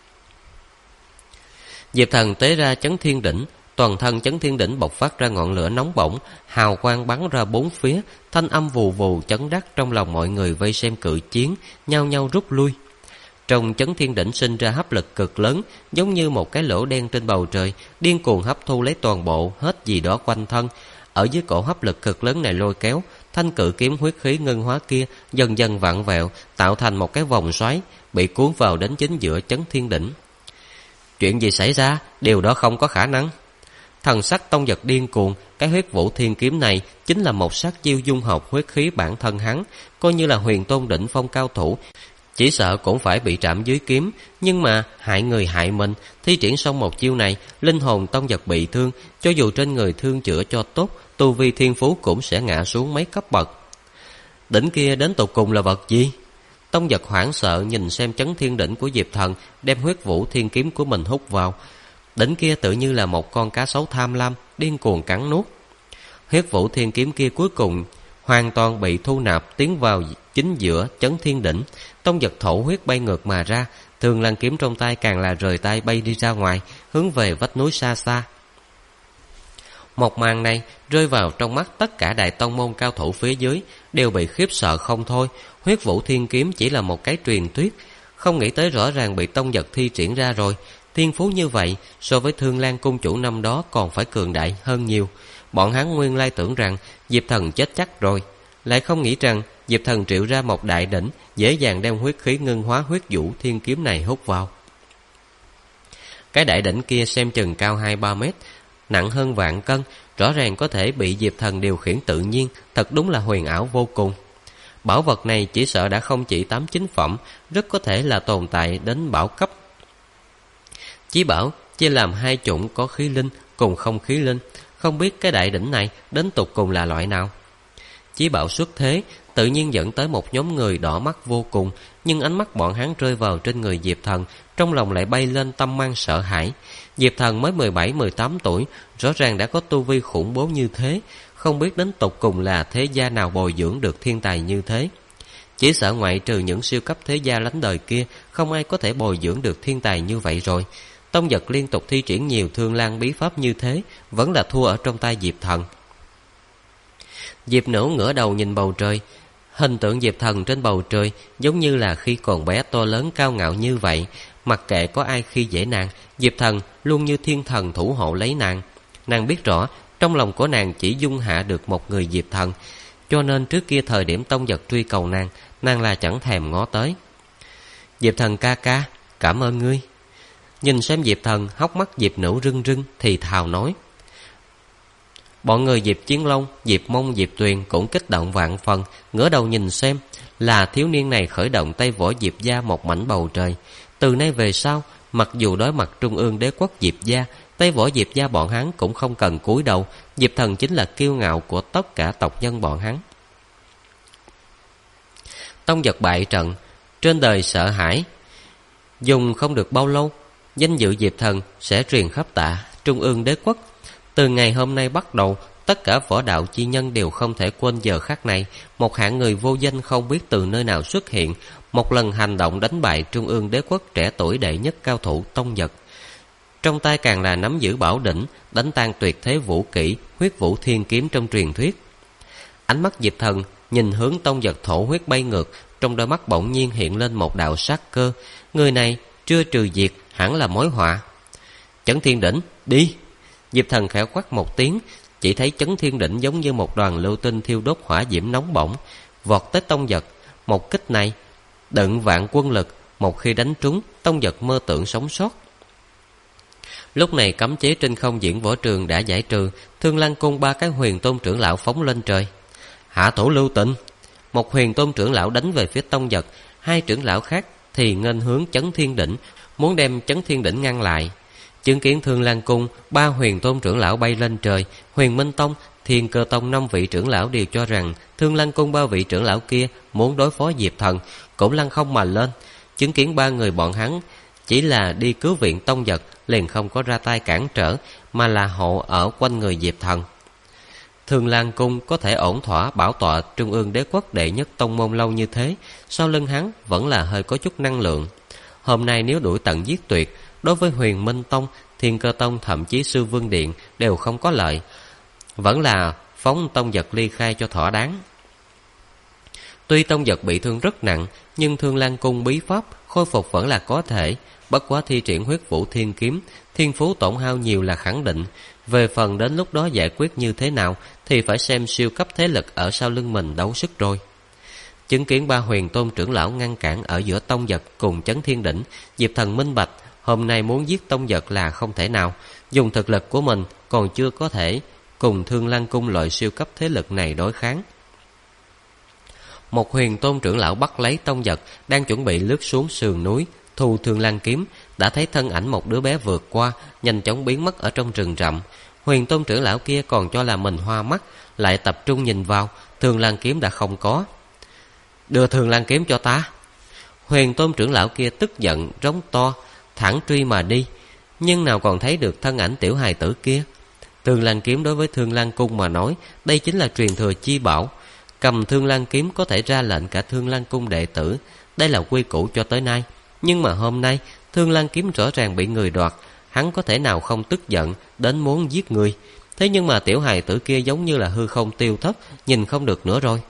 Diệp Thần tế ra Chấn Thiên Đỉnh, toàn thân Chấn Thiên Đỉnh bộc phát ra ngọn lửa nóng bỏng, hào quang bắn ra bốn phía, thanh âm vù vù chấn đắc trong lòng mọi người vây xem cự chiến, nhao nhao rút lui. Trong Chấn Thiên Đỉnh sinh ra hấp lực cực lớn, giống như một cái lỗ đen trên bầu trời, điên cuồng hấp thu lấy toàn bộ hết gì đó quanh thân. Ở dưới cổ hấp lực cực lớn này lôi kéo, thanh cự kiếm huyết khí ngân hóa kia dần dần vặn vẹo, tạo thành một cái vòng xoáy, bị cuốn vào đến chính giữa Chấn Thiên Đỉnh. Chuyện gì xảy ra? Điều đó không có khả năng. Thần sắc Tông Giật điên cuồng, cái huyết vũ thiên kiếm này chính là một sát chiêu dung hợp huyết khí bản thân hắn, coi như là huyền tôn đỉnh phong cao thủ, chỉ sợ cũng phải bị trảm dưới kiếm. Nhưng mà hại người hại mình, thi triển xong một chiêu này, linh hồn Tông Giật bị thương, cho dù trên người thương chữa cho tốt, tu vi thiên phú cũng sẽ ngã xuống mấy cấp bậc. Đỉnh kia đến tột cùng là vật gì? Tông Giật hoảng sợ nhìn xem chấn thiên đỉnh của Diệp Thần, đem huyết vũ thiên kiếm của mình hút vào. Đỉnh kia tự như là một con cá sấu tham lam, điên cuồng cắn nuốt. Huyết vũ thiên kiếm kia cuối cùng hoàn toàn bị thu nạp tiến vào chính giữa chấn thiên đỉnh. Tông Giật thổ huyết bay ngược mà ra, Thương Lan kiếm trong tay càng là rời tay bay đi ra ngoài, hướng về vách núi xa xa. Một màn này rơi vào trong mắt tất cả đại tông môn cao thủ phía dưới, đều bị khiếp sợ không thôi. Huyết vũ thiên kiếm chỉ là một cái truyền thuyết, không nghĩ tới rõ ràng bị Tông Giật thi triển ra rồi. Thiên phú như vậy so với Thương Lan cung chủ năm đó còn phải cường đại hơn nhiều. Bọn hắn nguyên lai tưởng rằng Diệp Thần chết chắc rồi, lại không nghĩ rằng Diệp Thần triệu ra một đại đỉnh, dễ dàng đem huyết khí ngưng hóa huyết vũ thiên kiếm này hút vào. Cái đại đỉnh kia xem chừng cao 2-3 mét, nặng hơn vạn cân, rõ ràng có thể bị Diệp Thần điều khiển tự nhiên, thật đúng là huyền ảo vô cùng. Bảo vật này chỉ sợ đã không chỉ 8-9 phẩm, rất có thể là tồn tại đến bảo cấp. Chí bảo chia làm hai chủng, có khí linh cùng không khí linh, không biết cái đại đỉnh này đến tột cùng là loại nào. Chí bảo xuất thế, tự nhiên dẫn tới một nhóm người đỏ mắt vô cùng, nhưng ánh mắt bọn hắn rơi vào trên người Diệp Thần, trong lòng lại bay lên tâm mang sợ hãi. Diệp Thần mới 17-18 tuổi, rõ ràng đã có tu vi khủng bố như thế, không biết đến tột cùng là thế gia nào bồi dưỡng được thiên tài như thế. Chỉ sợ ngoại trừ những siêu cấp thế gia lánh đời kia, không ai có thể bồi dưỡng được thiên tài như vậy rồi. Tông Giật liên tục thi triển nhiều Thương Lan bí pháp như thế, vẫn là thua ở trong tay Diệp Thần. Diệp Nữ ngửa đầu nhìn bầu trời, hình tượng Diệp Thần trên bầu trời giống như là khi còn bé to lớn cao ngạo như vậy. Mặc kệ có ai khi dễ nàng, Diệp Thần luôn như thiên thần thủ hộ lấy nàng. Nàng biết rõ trong lòng của nàng chỉ dung hạ được một người Diệp Thần, cho nên trước kia thời điểm Tông Giật truy cầu nàng, nàng là chẳng thèm ngó tới. Diệp Thần ca ca, cảm ơn ngươi. Nhìn xem Diệp Thần, hốc mắt Diệp Nữ rưng rưng thì thào nói. Bọn người Diệp Chiến Long, Diệp Mông, Diệp Tuyền cũng kích động vạn phần, ngửa đầu nhìn xem, là thiếu niên này khởi động Tây Võ Diệp gia một mảnh bầu trời. Từ nay về sau, mặc dù đối mặt trung ương đế quốc Diệp gia, Tây Võ Diệp gia bọn hắn cũng không cần cúi đầu. Diệp Thần chính là kiêu ngạo của tất cả tộc nhân bọn hắn. Tông Giật bại trận, trên đời sợ hãi. Dùng không được bao lâu, danh dự Diệp Thần sẽ truyền khắp tạ trung ương đế quốc. Từ ngày hôm nay bắt đầu, tất cả võ đạo chi nhân đều không thể quên giờ khắc này. Một hạng người vô danh không biết từ nơi nào xuất hiện, một lần hành động đánh bại trung ương đế quốc trẻ tuổi đệ nhất cao thủ Tông Giật. Trong tay càng là nắm giữ bảo đỉnh, đánh tan tuyệt thế vũ kỹ huyết vũ thiên kiếm trong truyền thuyết. Ánh mắt Diệp Thần nhìn hướng Tông Giật thổ huyết bay ngược, trong đôi mắt bỗng nhiên hiện lên một đạo sát cơ. Người này chưa trừ diệt hẳn là mối họa. Chấn thiên đỉnh, đi! Diệp Thần khẽ quát một tiếng, chỉ thấy chấn thiên đỉnh giống như một đoàn lưu tinh thiêu đốt hỏa diễm nóng bỏng, vọt tới Tông Giật. Một kích này đựng vạn quân lực, một khi đánh trúng, Tông Giật mơ tưởng sống sót. Lúc này cấm chế trên không diễn võ trường đã giải trừ, Thương Lan cung 3 cái huyền tôn trưởng lão phóng lên trời. Hạ thủ lưu tình! Một huyền tôn trưởng lão đánh về phía Tông Giật, 2 trưởng lão khác thì nghênh hướng chấn thiên đỉnh, muốn đem chấn thiên đỉnh ngăn lại. Chứng kiến Thương Lan cung 3 huyền tôn trưởng lão bay lên trời, Huyền Minh Tông, Thiên Cơ Tông 5 vị trưởng lão đều cho rằng Thương Lan cung 3 vị trưởng lão kia muốn đối phó Diệp Thần, cũng lăng không mà lên. Chứng kiến 3 người bọn hắn chỉ là đi cứu viện Tông Giật, liền không có ra tay cản trở, mà là hộ ở quanh người Diệp Thần. Thương Lan cung có thể ổn thỏa bảo tọa trung ương đế quốc đệ nhất tông môn lâu như thế, sau lưng hắn vẫn là hơi có chút năng lượng. Hôm nay nếu đuổi tận giết tuyệt, đối với Huyền Minh Tông, Thiên Cơ Tông, thậm chí Sư Vương Điện đều không có lợi, vẫn là phóng Tông Giật ly khai cho thỏa đáng. Tuy Tông Giật bị thương rất nặng, nhưng Thương Lan cung bí pháp khôi phục vẫn là có thể. Bất quá thi triển huyết vũ thiên kiếm, thiên phú tổn hao nhiều là khẳng định. Về phần đến lúc đó giải quyết như thế nào thì phải xem siêu cấp thế lực ở sau lưng mình đấu sức rồi. Chứng kiến 3 huyền tôn trưởng lão ngăn cản ở giữa Tông Giật cùng chấn thiên đỉnh, Diệp Thần minh bạch, hôm nay muốn giết Tông Vật là không thể nào. Dùng thực lực của mình còn chưa có thể cùng Thương Lăng Cung loại siêu cấp thế lực này đối kháng. Một Huyền Tôn trưởng lão bắt lấy Tông Vật, đang chuẩn bị lướt xuống sườn núi thu Thương Lăng kiếm, đã thấy thân ảnh một đứa bé vượt qua, nhanh chóng biến mất ở trong rừng rậm. Huyền Tôn trưởng lão kia còn cho là mình hoa mắt, lại tập trung nhìn vào, Thương Lăng kiếm đã không có. Đưa Thương Lăng kiếm cho ta. Huyền Tôn trưởng lão kia tức giận rống to, thẳng truy mà đi, nhưng nào còn thấy được thân ảnh tiểu hài tử kia. Thương Lăng kiếm đối với Thương Lăng Cung mà nói, đây chính là truyền thừa chi bảo. Cầm Thương Lăng kiếm có thể ra lệnh cả Thương Lăng Cung đệ tử, đây là quy củ cho tới nay. Nhưng mà hôm nay Thương Lăng kiếm rõ ràng bị người đoạt, hắn có thể nào không tức giận đến muốn giết người. Thế nhưng mà tiểu hài tử kia giống như là hư không tiêu thất, nhìn không được nữa rồi.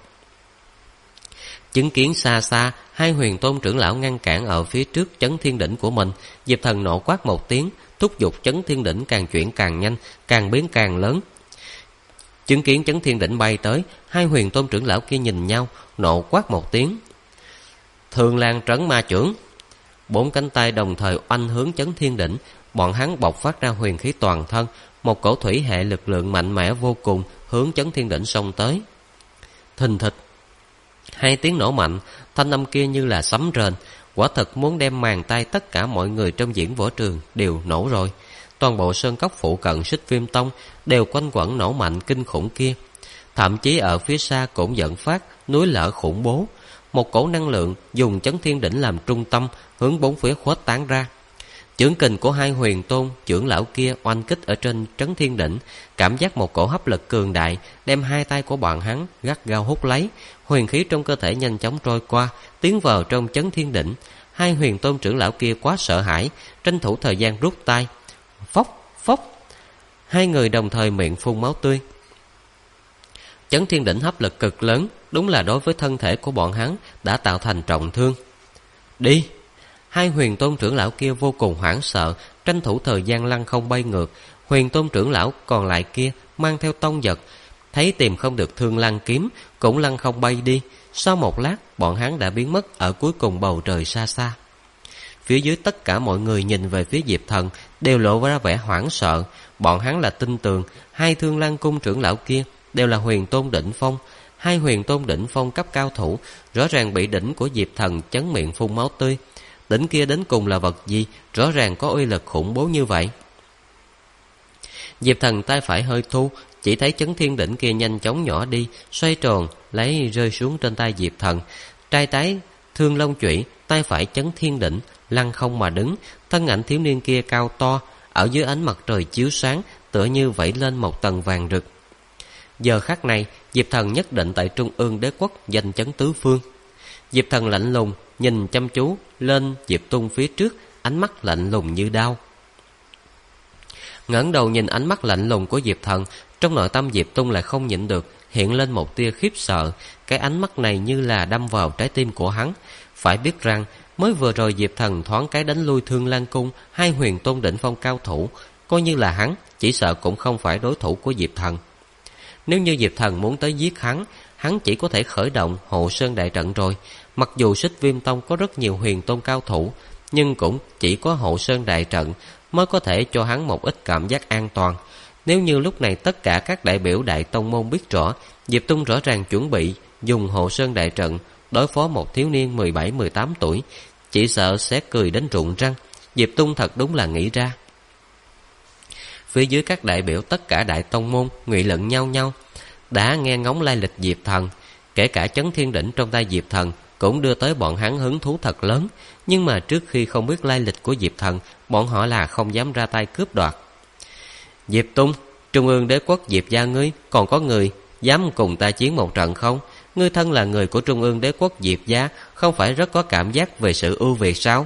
Chứng kiến xa xa hai Huyền Tôn trưởng lão ngăn cản ở phía trước Chấn Thiên Đỉnh của mình, Diệp Thần nộ quát một tiếng, thúc giục Chấn Thiên Đỉnh càng chuyển càng nhanh, càng biến càng lớn. Chứng kiến Chấn Thiên Đỉnh bay tới, hai Huyền Tôn trưởng lão kia nhìn nhau, nộ quát một tiếng. Thường Lan Trấn Ma Chưởng. 4 cánh tay đồng thời oanh hướng Chấn Thiên Đỉnh, bọn hắn bộc phát ra huyền khí toàn thân, một cổ thủy hệ lực lượng mạnh mẽ vô cùng hướng Chấn Thiên Đỉnh xông tới. Thình thịch, 2 tiếng nổ mạnh, thanh âm kia như là sấm rền, quả thật muốn đem màng tay tất cả mọi người trong diễn võ trường đều nổ rồi. Toàn bộ sơn cốc phụ cận Xích Viêm Tông đều quanh quẩn nổ mạnh kinh khủng kia. Thậm chí ở phía xa cũng dẫn phát núi lở khủng bố. Một cổ năng lượng dùng Chấn Thiên Đỉnh làm trung tâm, hướng bốn phía khuếch tán ra. Chưởng kình của hai Huyền Tôn trưởng lão kia oanh kích ở trên Chấn Thiên Đỉnh, cảm giác một cổ hấp lực cường đại đem hai tay của bọn hắn gắt gao hút lấy. Huyền khí trong cơ thể nhanh chóng trôi qua, tiến vào trong Chấn Thiên Đỉnh. Hai Huyền Tôn trưởng lão kia quá sợ hãi, tranh thủ thời gian rút tay. Phốc phốc, hai người đồng thời miệng phun máu tươi. Chấn Thiên Đỉnh hấp lực cực lớn, đúng là đối với thân thể của bọn hắn đã tạo thành trọng thương. Đi! Hai Huyền Tôn trưởng lão kia vô cùng hoảng sợ, tranh thủ thời gian lăn không bay ngược. Huyền Tôn trưởng lão còn lại kia mang theo Tông Vật, thấy tìm không được Thương Lăng kiếm, cũng lăn không bay đi. Sau một lát, bọn hắn đã biến mất ở cuối cùng bầu trời xa xa. Phía dưới tất cả mọi người nhìn về phía Diệp Thần đều lộ ra vẻ hoảng sợ. Bọn hắn là tin tưởng hai Thương Lăng cung trưởng lão kia đều là Huyền Tôn đỉnh phong. Hai Huyền Tôn đỉnh phong cấp cao thủ rõ ràng bị đỉnh của Diệp Thần chấn miệng phun máu tươi. Đỉnh kia đến cùng là vật gì, rõ ràng có uy lực khủng bố như vậy. Diệp Thần tay phải hơi thu, chỉ thấy Chấn Thiên Đỉnh kia nhanh chóng nhỏ đi, xoay tròn lấy rơi xuống trên tay Diệp Thần. Trai trái Thương Long Chủy, tay phải Chấn Thiên Đỉnh lăn không mà đứng. Thân ảnh thiếu niên kia cao to, ở dưới ánh mặt trời chiếu sáng, tựa như vẫy lên một tầng vàng rực. Giờ khắc này, Diệp Thần nhất định tại Trung ương đế quốc danh chấn tứ phương. Diệp Thần lạnh lùng nhìn chăm chú lên Diệp Tung phía trước, ánh mắt lạnh lùng như đao. Ngẩng đầu nhìn ánh mắt lạnh lùng của Diệp Thần, trong nội tâm Diệp Tung lại không nhịn được hiện lên một tia khiếp sợ. Cái ánh mắt này như là đâm vào trái tim của hắn. Phải biết rằng mới vừa rồi Diệp Thần thoáng cái đánh lui Thương Lăng cung hai Huyền Tôn đỉnh phong cao thủ, coi như là hắn chỉ sợ cũng không phải đối thủ của Diệp Thần. Nếu như Diệp Thần muốn tới giết hắn chỉ có thể khởi động Hộ Sơn đại trận rồi. Mặc dù Xích Viêm Tông có rất nhiều Huyền Tôn cao thủ, nhưng cũng chỉ có Hộ Sơn đại trận mới có thể cho hắn một ít cảm giác an toàn. Nếu như lúc này tất cả các đại biểu đại tông môn biết rõ Diệp Tung rõ ràng chuẩn bị dùng Hộ Sơn đại trận đối phó một thiếu niên 17-18 tuổi, chỉ sợ sẽ cười đến rụng răng. Diệp Tung thật đúng là nghĩ ra. Phía dưới các đại biểu tất cả đại tông môn nghị luận nhau nhau, đã nghe ngóng lai lịch Diệp Thần. Kể cả Chấn Thiên Đỉnh trong tay Diệp Thần cũng đưa tới bọn hắn hứng thú thật lớn. Nhưng mà trước khi không biết lai lịch của Diệp Thần, bọn họ là không dám ra tay cướp đoạt. Diệp Tung, Trung ương đế quốc Diệp gia ngươi, còn có người dám cùng ta chiến một trận không? Ngươi thân là người của Trung ương đế quốc Diệp gia, không phải rất có cảm giác về sự ưu việt sao?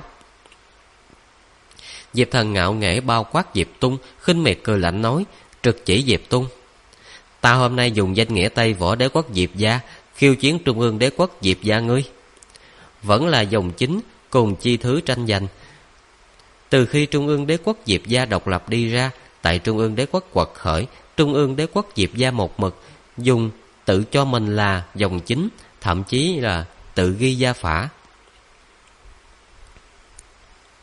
Diệp Thần ngạo nghễ bao quát Diệp Tung, khinh miệt cười lạnh nói, trực chỉ Diệp Tung. Ta hôm nay dùng danh nghĩa Tây Võ đế quốc Diệp gia khiêu chiến Trung ương đế quốc Diệp gia ngươi. Vẫn là dòng chính cùng chi thứ tranh giành. Từ khi Trung ương đế quốc Diệp gia độc lập đi ra, tại Trung ương đế quốc quật khởi, Trung ương đế quốc Diệp gia một mực dùng tự cho mình là dòng chính, thậm chí là tự ghi gia phả.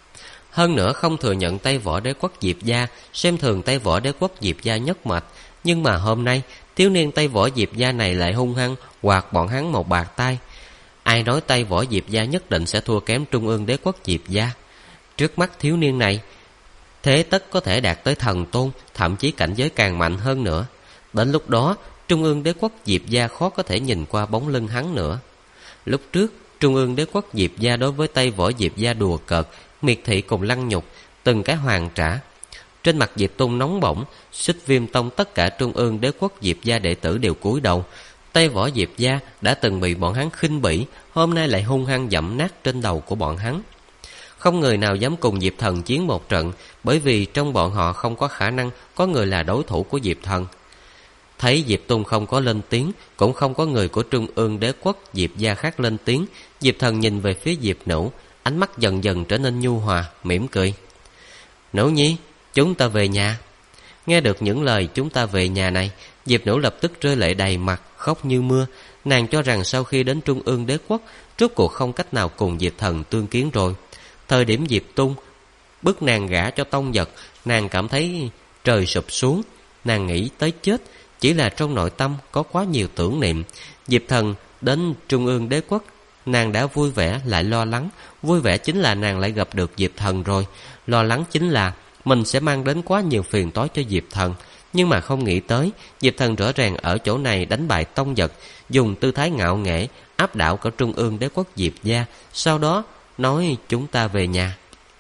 Hơn nữa không thừa nhận tay võ đế quốc Diệp gia, xem thường tay võ đế quốc Diệp gia nhất mạch. Nhưng mà hôm nay thiếu niên tay võ Diệp gia này lại hung hăng quạt bọn hắn một bạt tay. Ai nói tay võ Diệp gia nhất định sẽ thua kém trung ương đế quốc Diệp gia? Trước mắt thiếu niên này, thế tất có thể đạt tới thần tôn, thậm chí cảnh giới càng mạnh hơn nữa. Đến lúc đó, trung ương đế quốc Diệp gia khó có thể nhìn qua bóng lưng hắn nữa. Lúc trước, trung ương đế quốc Diệp gia đối với tay võ Diệp gia đùa cợt, miệt thị cùng lăng nhục, từng cái hoàn trả. Trên mặt Diệp Tung nóng bỏng, Xích Viêm tông tất cả trung ương đế quốc Diệp gia đệ tử đều cúi đầu. Tay võ Diệp gia đã từng bị bọn hắn khinh bỉ, hôm nay lại hung hăng dẫm nát trên đầu của bọn hắn. Không người nào dám cùng Diệp Thần chiến một trận, bởi vì trong bọn họ không có khả năng có người là đối thủ của Diệp Thần. Thấy Diệp Tung không có lên tiếng, cũng không có người của trung ương đế quốc Diệp gia khác lên tiếng, Diệp Thần nhìn về phía Diệp Nữ, ánh mắt dần dần trở nên nhu hòa, mỉm cười. Nữ nhi, chúng ta về nhà. Nghe được những lời chúng ta về nhà này, Diệp Nữ lập tức rơi lệ đầy mặt, khóc như mưa. Nàng cho rằng sau khi đến trung ương đế quốc, rốt cuộc không cách nào cùng Diệp Thần tương kiến rồi. Thời điểm Diệp Tung bức nàng gả cho Tông Giật, nàng cảm thấy trời sụp xuống. Nàng nghĩ tới chết, chỉ là trong nội tâm có quá nhiều tưởng niệm. Diệp Thần đến trung ương đế quốc, nàng đã vui vẻ lại lo lắng. Vui vẻ chính là nàng lại gặp được Diệp Thần rồi. Lo lắng chính là mình sẽ mang đến quá nhiều phiền toái cho Diệp Thần. Nhưng mà không nghĩ tới, Diệp Thần rõ ràng ở chỗ này đánh bại Tông Giật, dùng tư thái ngạo nghễ áp đảo cả trung ương đế quốc Diệp gia, sau đó nói chúng ta về nhà.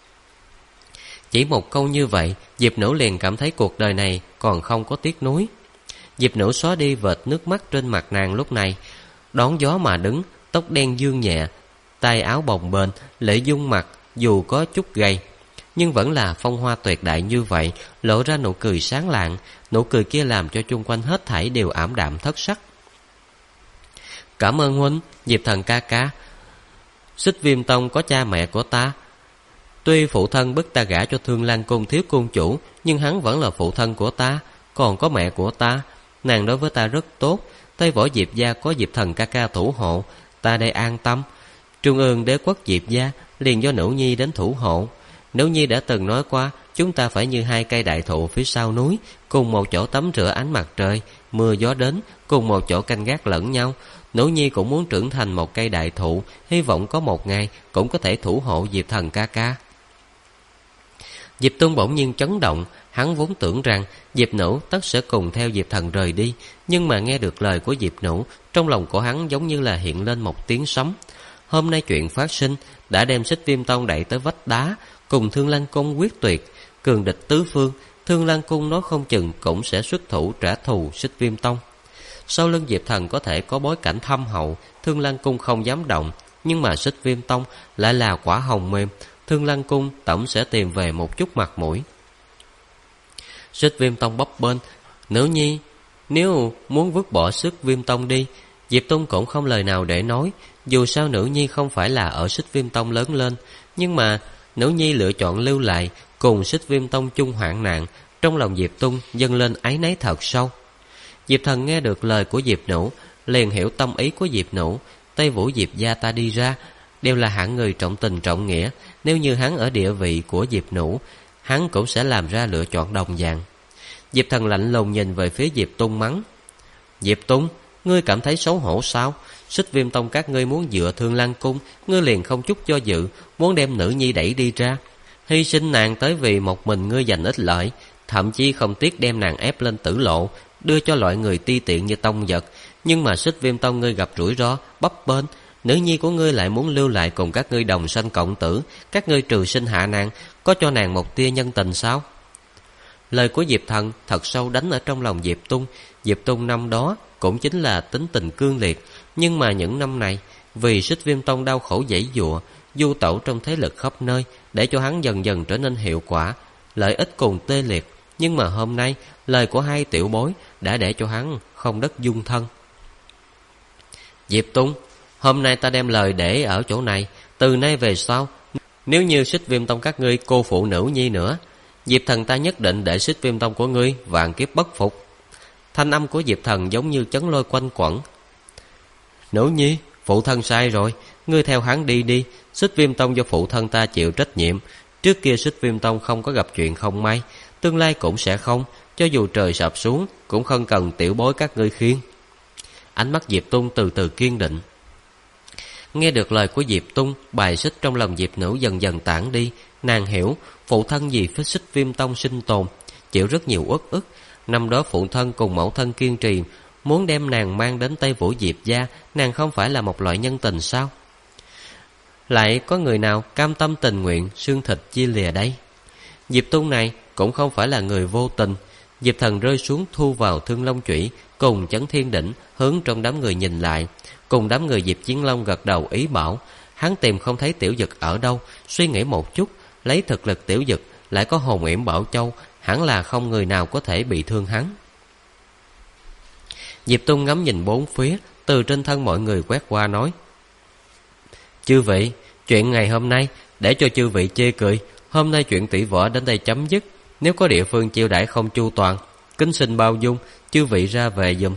Chỉ một câu như vậy, Diệp Nữ liền cảm thấy cuộc đời này còn không có tiếc nuối. Diệp Nữ xóa đi vệt nước mắt trên mặt nàng lúc này, đón gió mà đứng, tóc đen dương nhẹ, tay áo bồng bềnh, lễ dung mặt dù có chút gầy, nhưng vẫn là phong hoa tuyệt đại như vậy, lộ ra nụ cười sáng lạng. Nụ cười kia làm cho chung quanh hết thảy đều ảm đạm thất sắc. Cảm ơn huynh, Diệp Thần ca ca. Xích Viêm tông có cha mẹ của ta. Tuy phụ thân bức ta gả cho Thương Lan cung thiếu cung chủ, nhưng hắn vẫn là phụ thân của ta. Còn có mẹ của ta, nàng đối với ta rất tốt. Tây võ Diệp gia có Diệp Thần ca ca thủ hộ, ta đây an tâm. Trung ương đế quốc Diệp gia liền do Nữ nhi đến thủ hộ. Nữ nhi đã từng nói qua, chúng ta phải như hai cây đại thụ phía sau núi, cùng một chỗ tắm rửa ánh mặt trời, mưa gió đến, cùng một chỗ canh gác lẫn nhau. Nữ nhi cũng muốn trưởng thành một cây đại thụ, hy vọng có một ngày cũng có thể thủ hộ Diệp Thần ca ca. Diệp Tung bỗng nhiên chấn động, hắn vốn tưởng rằng Diệp Nữ tất sẽ cùng theo Diệp Thần rời đi, nhưng mà nghe được lời của Diệp Nữ, trong lòng của hắn giống như là hiện lên một tiếng sấm. Hôm nay chuyện phát sinh đã đem Xích Viêm tông đẩy tới vách đá, cùng Thương Lan cung quyết tuyệt, cường địch tứ phương. Thương Lan cung nói không chừng cũng sẽ xuất thủ trả thù Xích Viêm tông. Sau lưng Diệp Thần có thể có bối cảnh thâm hậu, Thương Lan cung không dám động, nhưng mà Xích Viêm tông lại là quả hồng mềm, Thương Lan cung tổng sẽ tìm về một chút mặt mũi. Xích Viêm tông bấp bênh, Nữ nhi, nếu muốn vứt bỏ Xích Viêm tông đi. Diệp Tung cũng không lời nào để nói. Dù sao Nữ nhi không phải là ở Xích Viêm tông lớn lên, nhưng mà Nữ nhi lựa chọn lưu lại cùng Xích Viêm tông chung hoạn nạn. Trong lòng Diệp Tung dâng lên áy náy thật sâu. Diệp Thần nghe được lời của Diệp Nữ, liền hiểu tâm ý của Diệp Nữ. Tây vũ Diệp gia ta đi ra đều là hạng người trọng tình trọng nghĩa, nếu như hắn ở địa vị của Diệp Nữ, hắn cũng sẽ làm ra lựa chọn đồng dạng. Diệp Thần lạnh lùng nhìn về phía Diệp Tung mắng: Diệp Tung, ngươi cảm thấy xấu hổ sao? Xích Viêm tông các ngươi muốn dựa Thương Lan cung, ngươi liền không chút do dự muốn đem Nữ nhi đẩy đi ra, hy sinh nàng tới vì một mình ngươi giành ích lợi, thậm chí không tiếc đem nàng ép lên tử lộ, đưa cho loại người ti tiện như Tông Giật. Nhưng mà Xích Viêm tông ngươi gặp rủi ro, bấp bênh, Nữ nhi của ngươi lại muốn lưu lại cùng các ngươi đồng sanh cộng tử, các ngươi trừ sinh hạ nàng, có cho nàng một tia nhân tình sao? Lời của Diệp Thần thật sâu đánh ở trong lòng Diệp Tung. Diệp Tung năm đó cũng chính là tính tình cương liệt, nhưng mà những năm này vì Xích Viêm tông đau khổ giãy giụa, du tẩu trong thế lực khắp nơi, để cho hắn dần dần trở nên hiệu quả, lợi ích cùng tê liệt. Nhưng mà hôm nay lời của hai tiểu bối đã để cho hắn không đất dung thân. Diệp Tung, hôm nay ta đem lời để ở chỗ này, từ nay về sau, nếu như Xích Viêm tông các ngươi cô phụ Nữ nhi nữa, Diệp Thần ta nhất định để Xích Viêm tông của ngươi vạn kiếp bất phục. Thanh âm của Diệp Thần giống như chấn lôi quanh quẩn. Nữ nhi, phụ thân sai rồi, ngươi theo hắn đi đi, Xích Viêm tông do phụ thân ta chịu trách nhiệm, Trước kia Xích Viêm Tông không có gặp chuyện không may, tương lai cũng sẽ không. Cho dù trời sập xuống cũng không cần tiểu bối các ngươi khiêng. Ánh mắt Diệp Tung từ từ kiên định. Nghe được lời của Diệp Tung, bài xích trong lòng Diệp Nữ dần dần tản đi. Nàng hiểu phụ thân vì phích Xích Viêm Tông sinh tồn, chịu rất nhiều uất ức. Năm đó phụ thân cùng mẫu thân kiên trì muốn đem nàng mang đến Tây Vũ Diệp gia. Nàng không phải là một loại nhân tình sao? Lại có người nào cam tâm tình nguyện xương thịt chia lìa đây? Diệp Tung này cũng không phải là người vô tình. Diệp Thần rơi xuống thu vào Thương Long Chủy, cùng Chấn Thiên Đỉnh hướng trong đám người nhìn lại. Cùng đám người Diệp Chiến Long gật đầu ý bảo. Hắn tìm không thấy Tiểu Dực ở đâu, suy nghĩ một chút, lấy thực lực Tiểu Dực lại có hồn yểm Bảo Châu, hẳn là không người nào có thể bị thương hắn. Diệp Tung ngắm nhìn bốn phía, từ trên thân mọi người quét qua nói: chư vị, chuyện ngày hôm nay để cho chư vị chê cười. Hôm nay chuyện tỷ võ đến đây chấm dứt. Nếu có địa phương chiêu đãi không chu toàn, kính xin bao dung, chư vị ra về giùm.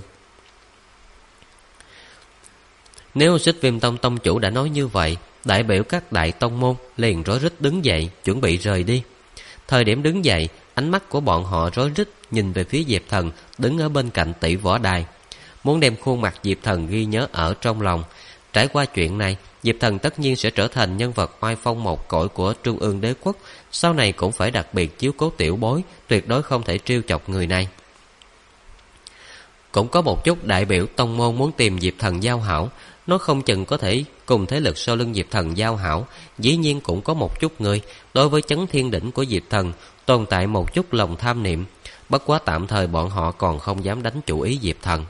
Nếu Xích Viêm Tông tông chủ đã nói như vậy, đại biểu các đại tông môn liền rối rít đứng dậy, chuẩn bị rời đi. Thời điểm đứng dậy, ánh mắt của bọn họ rối rít nhìn về phía Diệp Thần đứng ở bên cạnh tỷ võ đài, muốn đem khuôn mặt Diệp Thần ghi nhớ ở trong lòng. Trải qua chuyện này, Diệp Thần tất nhiên sẽ trở thành nhân vật oai phong một cõi của Trung ương đế quốc. Sau này cũng phải đặc biệt chiếu cố tiểu bối, tuyệt đối không thể trêu chọc người này. Cũng có một chút đại biểu tông môn muốn tìm Diệp Thần giao hảo, nó không chừng có thể cùng thế lực sau lưng Diệp Thần giao hảo. Dĩ nhiên cũng có một chút người đối với Chấn Thiên Đỉnh của Diệp Thần tồn tại một chút lòng tham niệm. Bất quá tạm thời bọn họ còn không dám đánh chủ ý Diệp Thần.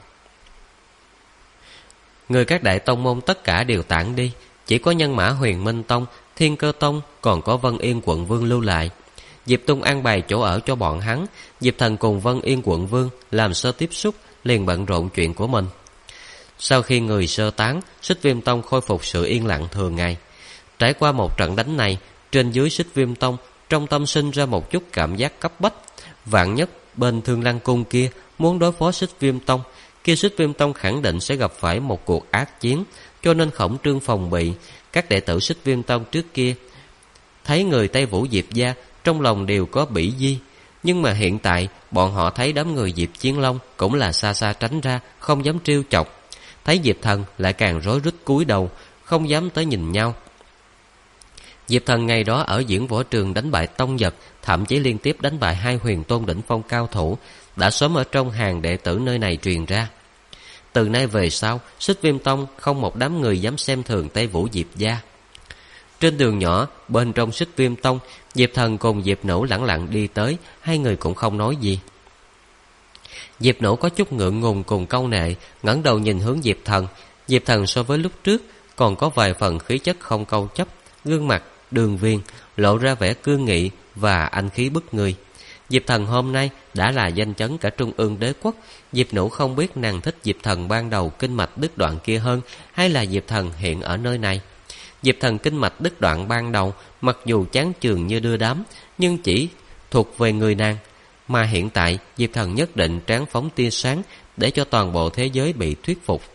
Người các đại tông môn tất cả đều tản đi, chỉ có Nhân Mã Huyền Minh Tông, Thiên Cơ Tông còn có Vân Yên quận vương lưu lại. Diệp Tung an bài chỗ ở cho bọn hắn. Diệp Thần cùng Vân Yên quận vương làm sơ tiếp xúc, liền bận rộn chuyện của mình. Sau khi người sơ tán, Xích Viêm Tông khôi phục sự yên lặng thường ngày. Trải qua một trận đánh này, trên dưới Xích Viêm Tông trong tâm sinh ra một chút cảm giác cấp bách. Vạn nhất bên Thương Lăng Cung kia muốn đối phó Xích Viêm Tông, kia Xích Viêm Tông khẳng định sẽ gặp phải một cuộc ác chiến, cho nên khẩn trương phòng bị. Các đệ tử Xích Viêm Tông trước kia thấy người Tây Vũ Diệp gia trong lòng đều có bỉ di, nhưng mà hiện tại bọn họ thấy đám người Diệp Chiến Long cũng là xa xa tránh ra, không dám trêu chọc. Thấy Diệp Thần lại càng rối rít cúi đầu, không dám tới nhìn nhau. Diệp Thần ngày đó ở diễn võ trường đánh bại Tông Giật, thậm chí liên tiếp đánh bại 2 huyền tôn đỉnh phong cao thủ, đã sớm ở trong hàng đệ tử nơi này truyền ra. Từ nay về sau, Xích Viêm Tông không một đám người dám xem thường Tây Vũ Diệp gia. Trên đường nhỏ bên trong Xích Viêm Tông, Diệp Thần cùng Diệp Nữ lẳng lặng đi tới, hai người cũng không nói gì. Diệp Nữ có chút ngượng ngùng cùng câu nệ, ngẩng đầu nhìn hướng Diệp Thần. Diệp Thần so với lúc trước còn có vài phần khí chất không câu chấp, gương mặt đường viền lộ ra vẻ cương nghị và anh khí bức người. Diệp Thần hôm nay đã là danh chấn cả Trung ương đế quốc. Diệp Nữ không biết nàng thích Diệp Thần ban đầu kinh mạch đứt đoạn kia hơn, hay là Diệp Thần hiện ở nơi này. Diệp Thần kinh mạch đứt đoạn ban đầu mặc dù chán chường như đưa đám, nhưng chỉ thuộc về người nàng. Mà hiện tại Diệp Thần nhất định tráng phóng tia sáng, để cho toàn bộ thế giới bị thuyết phục.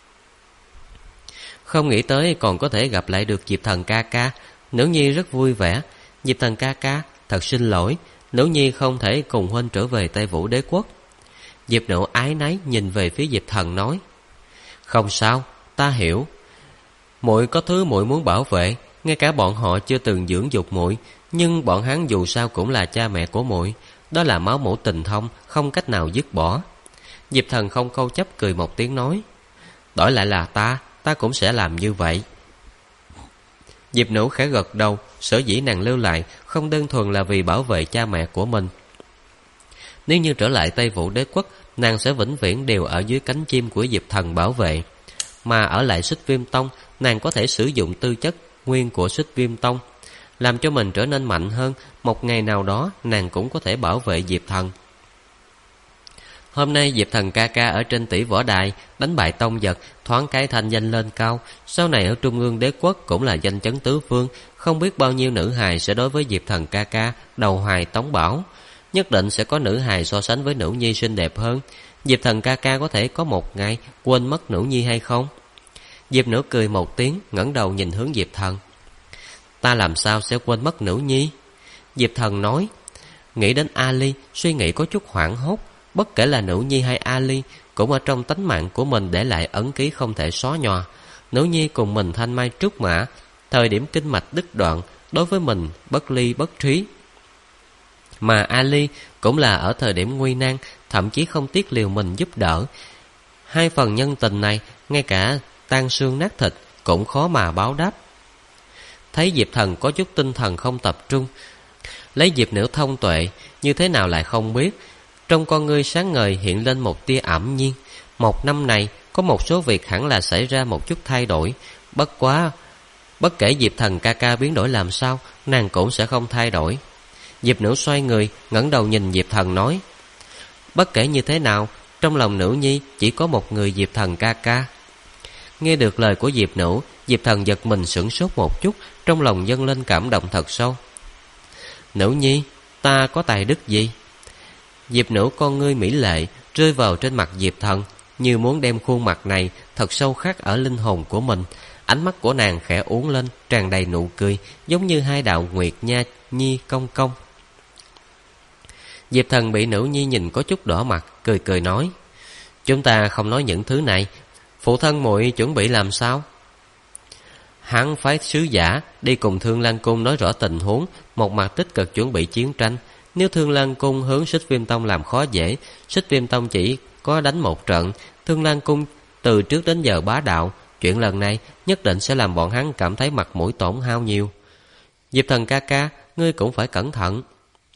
Không nghĩ tới còn có thể gặp lại được Diệp Thần ca ca. Nữ nhi rất vui vẻ. Diệp Thần ca ca, thật xin lỗi, nữ nhi không thể cùng huynh trở về Tây Vũ đế quốc. Diệp Nữ ái náy nhìn về phía Diệp Thần nói: không sao, ta hiểu. Muội có thứ muội muốn bảo vệ, ngay cả bọn họ chưa từng dưỡng dục muội, nhưng bọn hắn dù sao cũng là cha mẹ của muội, đó là máu mủ tình thông, không cách nào dứt bỏ. Diệp Thần không câu chấp cười một tiếng nói: đổi lại là ta cũng sẽ làm như vậy. Diệp Nữ khẽ gật đầu, sở dĩ nàng lưu lại không đơn thuần là vì bảo vệ cha mẹ của mình. Nếu như trở lại Tây Vũ đế quốc, nàng sẽ vĩnh viễn đều ở dưới cánh chim của Diệp Thần bảo vệ. Mà ở lại Xích Viêm Tông, nàng có thể sử dụng tư chất nguyên của Xích Viêm Tông, làm cho mình trở nên mạnh hơn. Một ngày nào đó nàng cũng có thể bảo vệ Diệp Thần. Hôm nay Diệp Thần ca ca ở trên tỷ võ đài đánh bại Tông Giật, thoáng cái thanh danh lên cao. Sau này ở Trung ương đế quốc cũng là danh chấn tứ phương. Không biết bao nhiêu nữ hài sẽ đối với Diệp Thần ca ca đầu hoài tống bảo. Nhất định sẽ có nữ hài so sánh với nữ nhi xinh đẹp hơn. Diệp Thần ca ca có thể có một ngày quên mất nữ nhi hay không? Diệp Nữ cười một tiếng, ngẩng đầu nhìn hướng Diệp Thần: ta làm sao sẽ quên mất nữ nhi? Diệp Thần nói. Nghĩ đến Ali, suy nghĩ có chút hoảng hốt. Bất kể là Nữ Nhi hay Ali, cũng ở trong tánh mạng của mình để lại ấn ký không thể xóa nhòa. Nữ Nhi cùng mình thanh mai trúc mã, thời điểm kinh mạch đứt đoạn, đối với mình bất ly bất trí. Mà Ali cũng là ở thời điểm nguy nan, thậm chí không tiếc liều mình giúp đỡ. Hai phần nhân tình này, ngay cả tan xương nát thịt cũng khó mà báo đáp. Thấy Diệp Thần có chút tinh thần không tập trung, lấy Diệp Nữ thông tuệ, như thế nào lại không biết. Trong con ngươi sáng ngời hiện lên một tia ảm nhiên. Một năm này, có một số việc hẳn là xảy ra một chút thay đổi. Bất kể Diệp Thần ca ca biến đổi làm sao, nàng cũng sẽ không thay đổi. Diệp Nữ xoay người, ngẩng đầu nhìn Diệp Thần nói. Bất kể như thế nào, trong lòng Nữ Nhi chỉ có một người Diệp Thần ca ca. Nghe được lời của Diệp Nữ, Diệp Thần giật mình sửng sốt một chút, trong lòng dâng lên cảm động thật sâu. Nữ Nhi, ta có tài đức gì? Diệp Nữ con ngươi mỹ lệ rơi vào trên mặt Diệp Thần, như muốn đem khuôn mặt này thật sâu khắc ở linh hồn của mình. Ánh mắt của nàng khẽ uốn lên, tràn đầy nụ cười, giống như hai đạo nguyệt nha nhi cong cong. Diệp Thần bị Nữ Nhi nhìn có chút đỏ mặt, cười cười nói. Chúng ta không nói những thứ này, phụ thân muội chuẩn bị làm sao? Hắn phái sứ giả đi cùng Thương Lan Cung nói rõ tình huống, một mặt tích cực chuẩn bị chiến tranh. Nếu Thương Lan Cung hướng Xích Viêm Tông làm khó dễ, Xích Viêm Tông chỉ có đánh một trận. Thương Lan Cung từ trước đến giờ bá đạo, chuyện lần này nhất định sẽ làm bọn hắn cảm thấy mặt mũi tổn hao nhiều. Diệp Thần ca ca, ngươi cũng phải cẩn thận.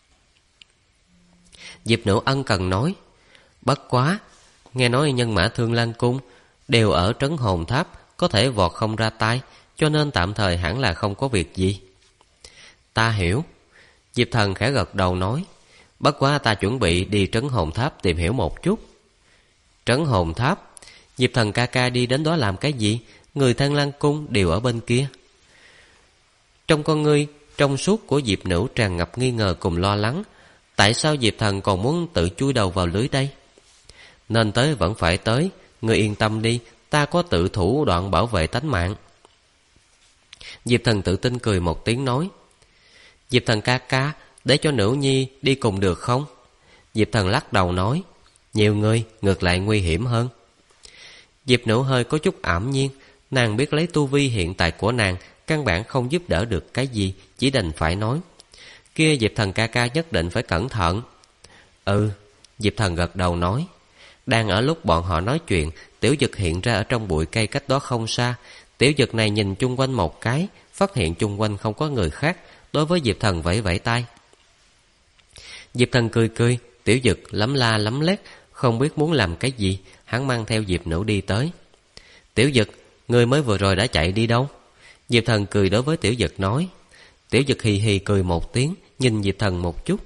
Diệp Nữ ân cần nói. Bất quá, nghe nói nhân mã Thương Lan Cung đều ở trấn hồn tháp, có thể vọt không ra tay, cho nên tạm thời hẳn là không có việc gì. Ta hiểu. Diệp Thần khẽ gật đầu nói. Bất quá ta chuẩn bị đi trấn hồn tháp tìm hiểu một chút. Trấn hồn tháp? Diệp Thần ca ca đi đến đó làm cái gì? Người Thương Lan Cung đều ở bên kia. Trong con ngươi trong suốt của Diệp Nữ tràn ngập nghi ngờ cùng lo lắng. Tại sao Diệp Thần còn muốn tự chui đầu vào lưới đây? Nên tới vẫn phải tới. Ngươi yên tâm đi, ta có tự thủ đoạn bảo vệ tánh mạng. Diệp Thần tự tin cười một tiếng nói. Diệp Thần ca ca, để cho Nữ Nhi đi cùng được không? Diệp Thần lắc đầu nói. Nhiều người ngược lại nguy hiểm hơn. Diệp Nữ hơi có chút ảm nhiên. Nàng biết lấy tu vi hiện tại của nàng, căn bản không giúp đỡ được cái gì, chỉ đành phải nói. Kia Diệp Thần ca ca nhất định phải cẩn thận. Ừ, Diệp Thần gật đầu nói. Đang ở lúc bọn họ nói chuyện, Tiểu Dực hiện ra ở trong bụi cây cách đó không xa. Tiểu Dực này nhìn chung quanh một cái, phát hiện chung quanh không có người khác, đối với Diệp Thần vẫy vẫy tay. Diệp Thần cười cười, Tiểu Dực lấm la lấm lét, không biết muốn làm cái gì. Hắn mang theo Diệp Nữ đi tới. Tiểu Dực, ngươi mới vừa rồi đã chạy đi đâu? Diệp Thần cười đối với Tiểu Dực nói. Tiểu Dực hì hì cười một tiếng, nhìn Diệp Thần một chút.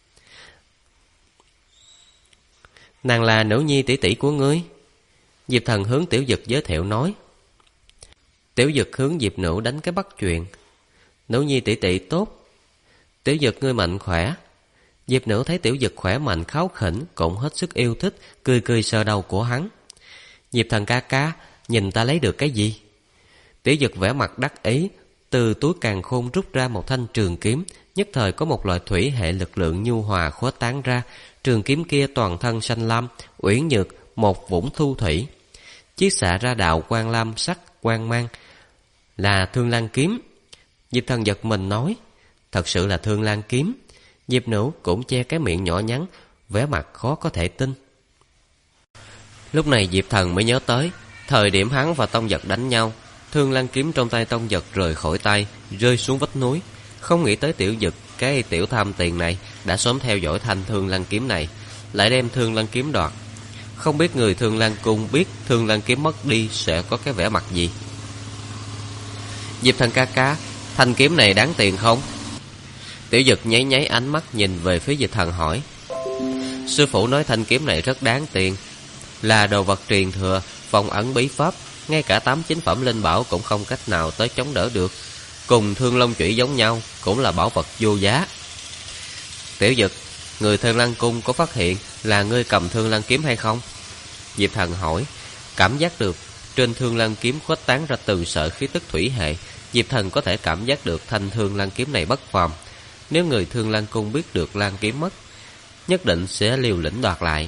Nàng là Nữ Nhi tỷ tỷ của ngươi. Diệp Thần hướng Tiểu Dực giới thiệu nói. Tiểu Dực hướng Diệp Nữ đánh cái bắt chuyện. Nữ Nhi tỷ tỷ tốt. Tiểu Dực ngươi mạnh khỏe. Diệp Nữ thấy Tiểu Dực khỏe mạnh kháu khỉnh, cũng hết sức yêu thích, cười cười sờ đầu của hắn. Diệp Thần ca ca, nhìn ta lấy được cái gì? Tiểu Dực vẻ mặt đắc ý, từ túi càn khôn rút ra một thanh trường kiếm, nhất thời có một loại thủy hệ lực lượng nhu hòa khuếch tán ra. Trường kiếm kia toàn thân xanh lam, uyển nhược, một vũng thu thủy. Chiết xạ ra đạo quang lam sắc quang mang, là Thương Lan kiếm. Diệp Thần giật mình nói. Thật sự là Thương Lan kiếm. Diệp Nữ cũng che cái miệng nhỏ nhắn, vẻ mặt khó có thể tin. Lúc này Diệp Thần mới nhớ tới, thời điểm hắn và Tông Giật đánh nhau, Thương Lan kiếm trong tay Tông Giật rời khỏi tay, rơi xuống vách núi. Không nghĩ tới Tiểu Dực, cái tiểu tham tiền này, đã sớm theo dõi thanh Thương Lan kiếm này, lại đem Thương Lan kiếm đoạt. Không biết người Thương Lan Cung biết Thương Lan kiếm mất đi sẽ có cái vẻ mặt gì. Diệp Thần ca ca, thanh kiếm này đáng tiền không? Tiểu Dực nháy nháy ánh mắt nhìn về phía Diệp Thần hỏi. Sư phụ nói thanh kiếm này rất đáng tiền, là đồ vật truyền thừa, phong ấn bí pháp, ngay cả 8-9 phẩm linh bảo cũng không cách nào tới chống đỡ được. Cùng Thương Long Chủy giống nhau, cũng là bảo vật vô giá. Tiểu Dực, người Thương Lan Cung có phát hiện là ngươi cầm Thương Lan kiếm hay không? Diệp Thần hỏi. Cảm giác được trên Thương Lan kiếm khuếch tán ra từ sợi khí tức thủy hệ, Diệp Thần có thể cảm giác được thanh Thương Lan kiếm này bất phàm. Nếu người Thương Lan Cung biết được Lan kiếm mất, nhất định sẽ liều lĩnh đoạt lại.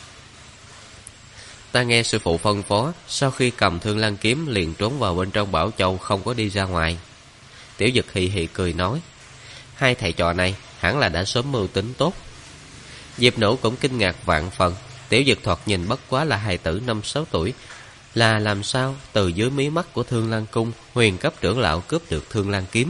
Ta nghe sư phụ phân phó, sau khi cầm Thương Lan kiếm liền trốn vào bên trong Bảo Châu, không có đi ra ngoài. Tiểu Dực hì hì cười nói, hai thầy trò này hẳn là đã sớm mưu tính tốt. Diệp Nữu cũng kinh ngạc vạn phần. Tiểu Dực thoạt nhìn bất quá là hài tử 5-6 tuổi, là làm sao từ dưới mí mắt của Thương Lan Cung huyền cấp trưởng lão cướp được Thương Lan kiếm?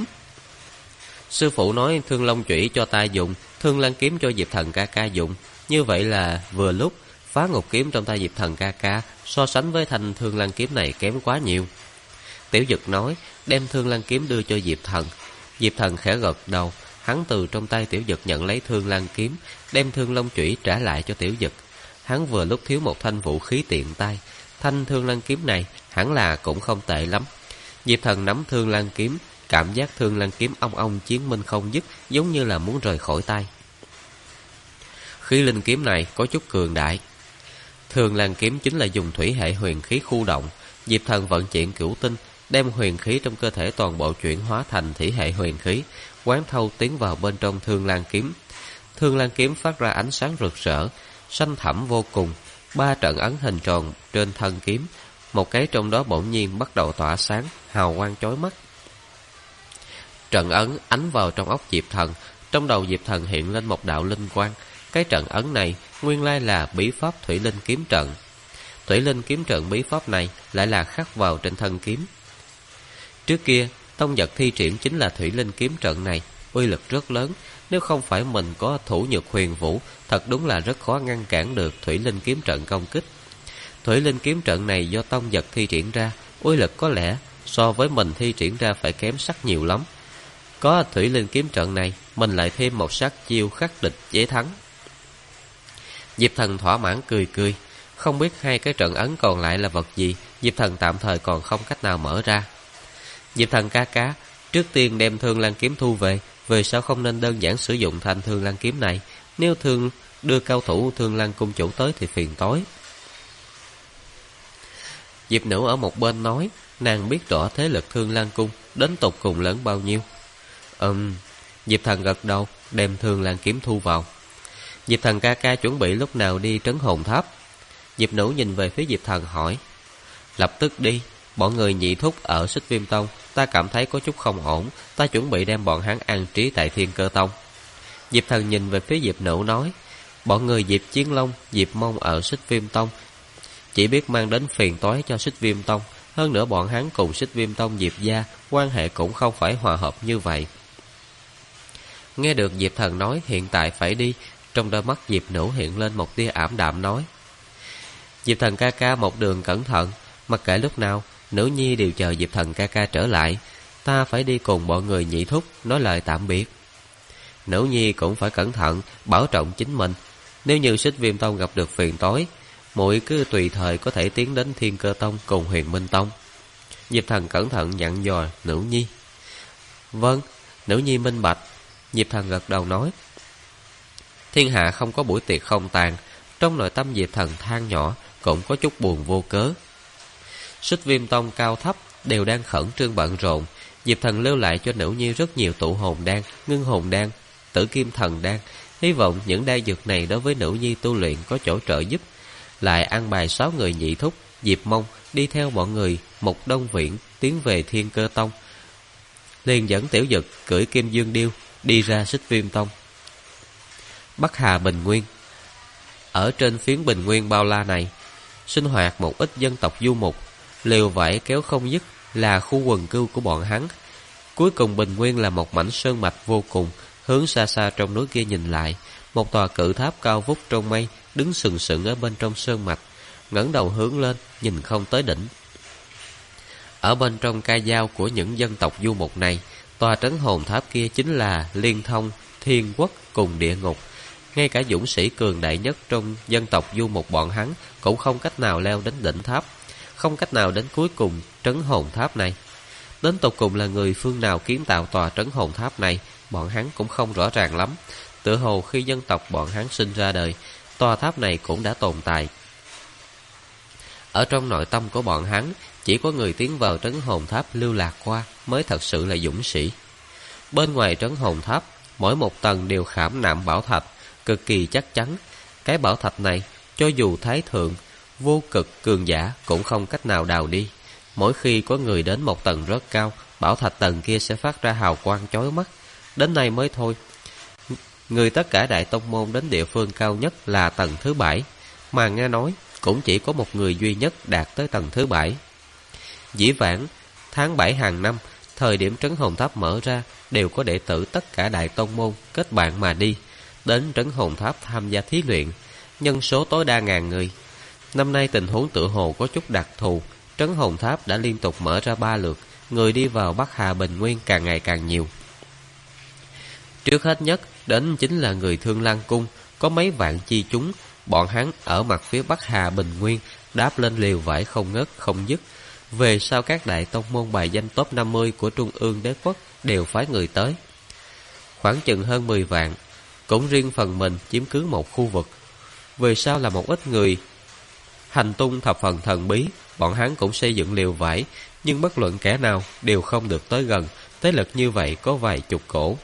Sư phụ nói Thương Long Chủy cho ta dùng, Thương Lan kiếm cho Diệp Thần ca ca dùng. Như vậy là vừa lúc. Phá Ngục kiếm trong tay Diệp Thần ca ca so sánh với thanh Thương Lan kiếm này kém quá nhiều. Tiểu Dực nói, đem Thương Lan kiếm đưa cho Diệp Thần. Diệp Thần khẽ gật đầu, hắn từ trong tay Tiểu Dực nhận lấy Thương Lan kiếm, đem Thương Long Chủy trả lại cho Tiểu Dực. Hắn vừa lúc thiếu một thanh vũ khí tiện tay, thanh Thương Lan kiếm này hẳn là cũng không tệ lắm. Diệp Thần nắm Thương Lan kiếm, cảm giác Thương Lan kiếm ong ong chiến minh không dứt, giống như là muốn rời khỏi tay. Khí linh kiếm này có chút cường đại. Thương Lan kiếm chính là dùng thủy hệ huyền khí khu động. Diệp Thần vận chuyển cửu tinh, đem huyền khí trong cơ thể toàn bộ chuyển hóa thành thủy hệ huyền khí, quán thâu tiến vào bên trong Thương Lan kiếm. Thương Lan kiếm phát ra ánh sáng rực rỡ, xanh thẳm vô cùng. 3 trận ấn hình tròn trên thân kiếm, một cái trong đó bỗng nhiên bắt đầu tỏa sáng, hào quang chói mắt. Trận ấn ánh vào trong óc Diệp Thần, trong đầu Diệp Thần hiện lên một đạo linh quang. Cái trận ấn này nguyên lai là bí pháp Thủy Linh kiếm trận. Thủy Linh kiếm trận bí pháp này lại là khắc vào trên thân kiếm. Trước kia Tông Giật thi triển chính là Thủy Linh kiếm trận này, uy lực rất lớn. Nếu không phải mình có thủ nhược huyền vũ, thật đúng là rất khó ngăn cản được Thủy Linh kiếm trận công kích. Thủy Linh kiếm trận này do Tông Giật thi triển ra, uy lực có lẽ so với mình thi triển ra phải kém sắc nhiều lắm. Có Thủy Linh kiếm trận này, mình lại thêm một sát chiêu khắc địch dễ thắng. Diệp Thần thỏa mãn cười cười. Không biết hai cái trận ấn còn lại là vật gì, Diệp Thần tạm thời còn không cách nào mở ra. Diệp Thần ca ca, trước tiên đem Thương Lan kiếm thu về, về sau không nên đơn giản sử dụng thanh Thương Lan kiếm này. Nếu đưa cao thủ Thương Lan cung chủ tới thì phiền tối. Diệp Nữ ở một bên nói, nàng biết rõ thế lực Thương Lan cung đến tột cùng lớn bao nhiêu. Diệp Thần gật đầu, đem Thương Lan kiếm thu vào. Diệp Thần ca ca chuẩn bị lúc nào đi Trấn Hồn Tháp? Diệp Nữ nhìn về phía Diệp Thần hỏi. Lập tức đi, bọn người Nhị Thúc ở Xích Viêm Tông, ta cảm thấy có chút không ổn, ta chuẩn bị đem bọn hắn an trí tại Thiên Cơ Tông. Diệp Thần nhìn về phía Diệp Nữ nói, bọn người Diệp Chiến Long, Diệp Mông ở Xích Viêm Tông chỉ biết mang đến phiền toái cho Xích Viêm Tông. Hơn nữa bọn hắn cùng Xích Viêm Tông Diệp gia quan hệ cũng không phải hòa hợp như vậy. Nghe được Diệp Thần nói hiện tại phải đi, trong đôi mắt Diệp Nữ hiện lên một tia ảm đạm nói, Diệp Thần ca ca một đường cẩn thận, mặc kệ lúc nào Nữ nhi đều chờ Diệp Thần ca ca trở lại. Ta phải đi cùng bọn người Nhị Thúc nói lời tạm biệt. Nữ nhi cũng phải cẩn thận, bảo trọng chính mình. Nếu như Xích Viêm Tông gặp được phiền toái, muội cứ tùy thời có thể tiến đến Thiên Cơ Tông cùng Huyền Minh Tông. Diệp Thần cẩn thận dặn dò Nữ nhi. Vâng, Nữ nhi minh bạch. Diệp Thần gật đầu nói. Thiên hạ không có buổi tiệc không tàn. Trong nội tâm Diệp Thần than nhỏ, cũng có chút buồn vô cớ. Xích Viêm Tông cao thấp đều đang khẩn trương bận rộn. Diệp Thần lưu lại cho Nữ nhi rất nhiều tụ hồn đan, ngưng hồn đan, tử kim thần đan. Hy vọng những đan dược này đối với Nữ nhi tu luyện có chỗ trợ giúp. Lại an bài 6 người Nhị Thúc, Diệp Mông đi theo mọi người một Đông Viễn tiến về Thiên Cơ Tông. Liền dẫn Tiểu Dực cưỡi Kim Dương Điêu đi ra Xích Viêm Tông. Bắc Hà Bình Nguyên. Ở trên phiến Bình Nguyên bao la này, sinh hoạt một ít dân tộc du mục, lều vải kéo không dứt là khu quần cư của bọn hắn. Cuối cùng Bình Nguyên là một mảnh sơn mạch vô cùng. Hướng xa xa trong núi kia nhìn lại, một tòa cự tháp cao vút trong mây đứng sừng sững ở bên trong sơn mạch, ngẩng đầu hướng lên nhìn không tới đỉnh. Ở bên trong ca dao của những dân tộc du mục này, tòa trấn hồn tháp kia chính là liên thông thiên quốc cùng địa ngục. Ngay cả dũng sĩ cường đại nhất trong dân tộc du mục bọn hắn cũng không cách nào leo đến đỉnh tháp, không cách nào đến cuối cùng trấn hồn tháp này. Đến tột cùng là người phương nào kiến tạo tòa trấn hồn tháp này, bọn hắn cũng không rõ ràng lắm. Tựa hồ khi dân tộc bọn hắn sinh ra đời, tòa tháp này cũng đã tồn tại. Ở trong nội tâm của bọn hắn, chỉ có người tiến vào trấn hồn tháp lưu lạc qua mới thật sự là dũng sĩ. Bên ngoài trấn hồn tháp, mỗi một tầng đều khảm nạm bảo thạch, cực kỳ chắc chắn. Cái bảo thạch này, cho dù thái thượng, vô cực cường giả cũng không cách nào đào đi. Mỗi khi có người đến một tầng rất cao, bảo thạch tầng kia sẽ phát ra hào quang chói mắt. Đến nay mới thôi, người tất cả đại tông môn đến địa phương cao nhất là tầng thứ 7, mà nghe nói cũng chỉ có một người duy nhất đạt tới tầng thứ 7. Dĩ vãng, tháng 7 hàng năm, thời điểm Trấn Hồn Tháp mở ra, đều có đệ tử tất cả đại tông môn kết bạn mà đi, đến Trấn Hồn Tháp tham gia thí luyện, nhân số tối đa 1000 người. Năm nay tình huống tựa hồ có chút đặc thù, Trấn Hồn Tháp đã liên tục mở ra 3 lượt, người đi vào Bắc Hà Bình Nguyên càng ngày càng nhiều. Trước hết nhất đến chính là người Thương Lan Cung, có mấy vạn chi chúng, bọn hắn ở mặt phía Bắc Hà Bình Nguyên đáp lên liều vải không ngớt không dứt. Về sau các đại tông môn bài danh top 50 của Trung ương đế quốc đều phái người tới, khoảng chừng hơn 10 vạn, cũng riêng phần mình chiếm cứ một khu vực. Về sau là một ít người hành tung thập phần thần bí, bọn hắn cũng xây dựng liều vải, nhưng bất luận kẻ nào đều không được tới gần. Thế lực như vậy có vài chục cổ.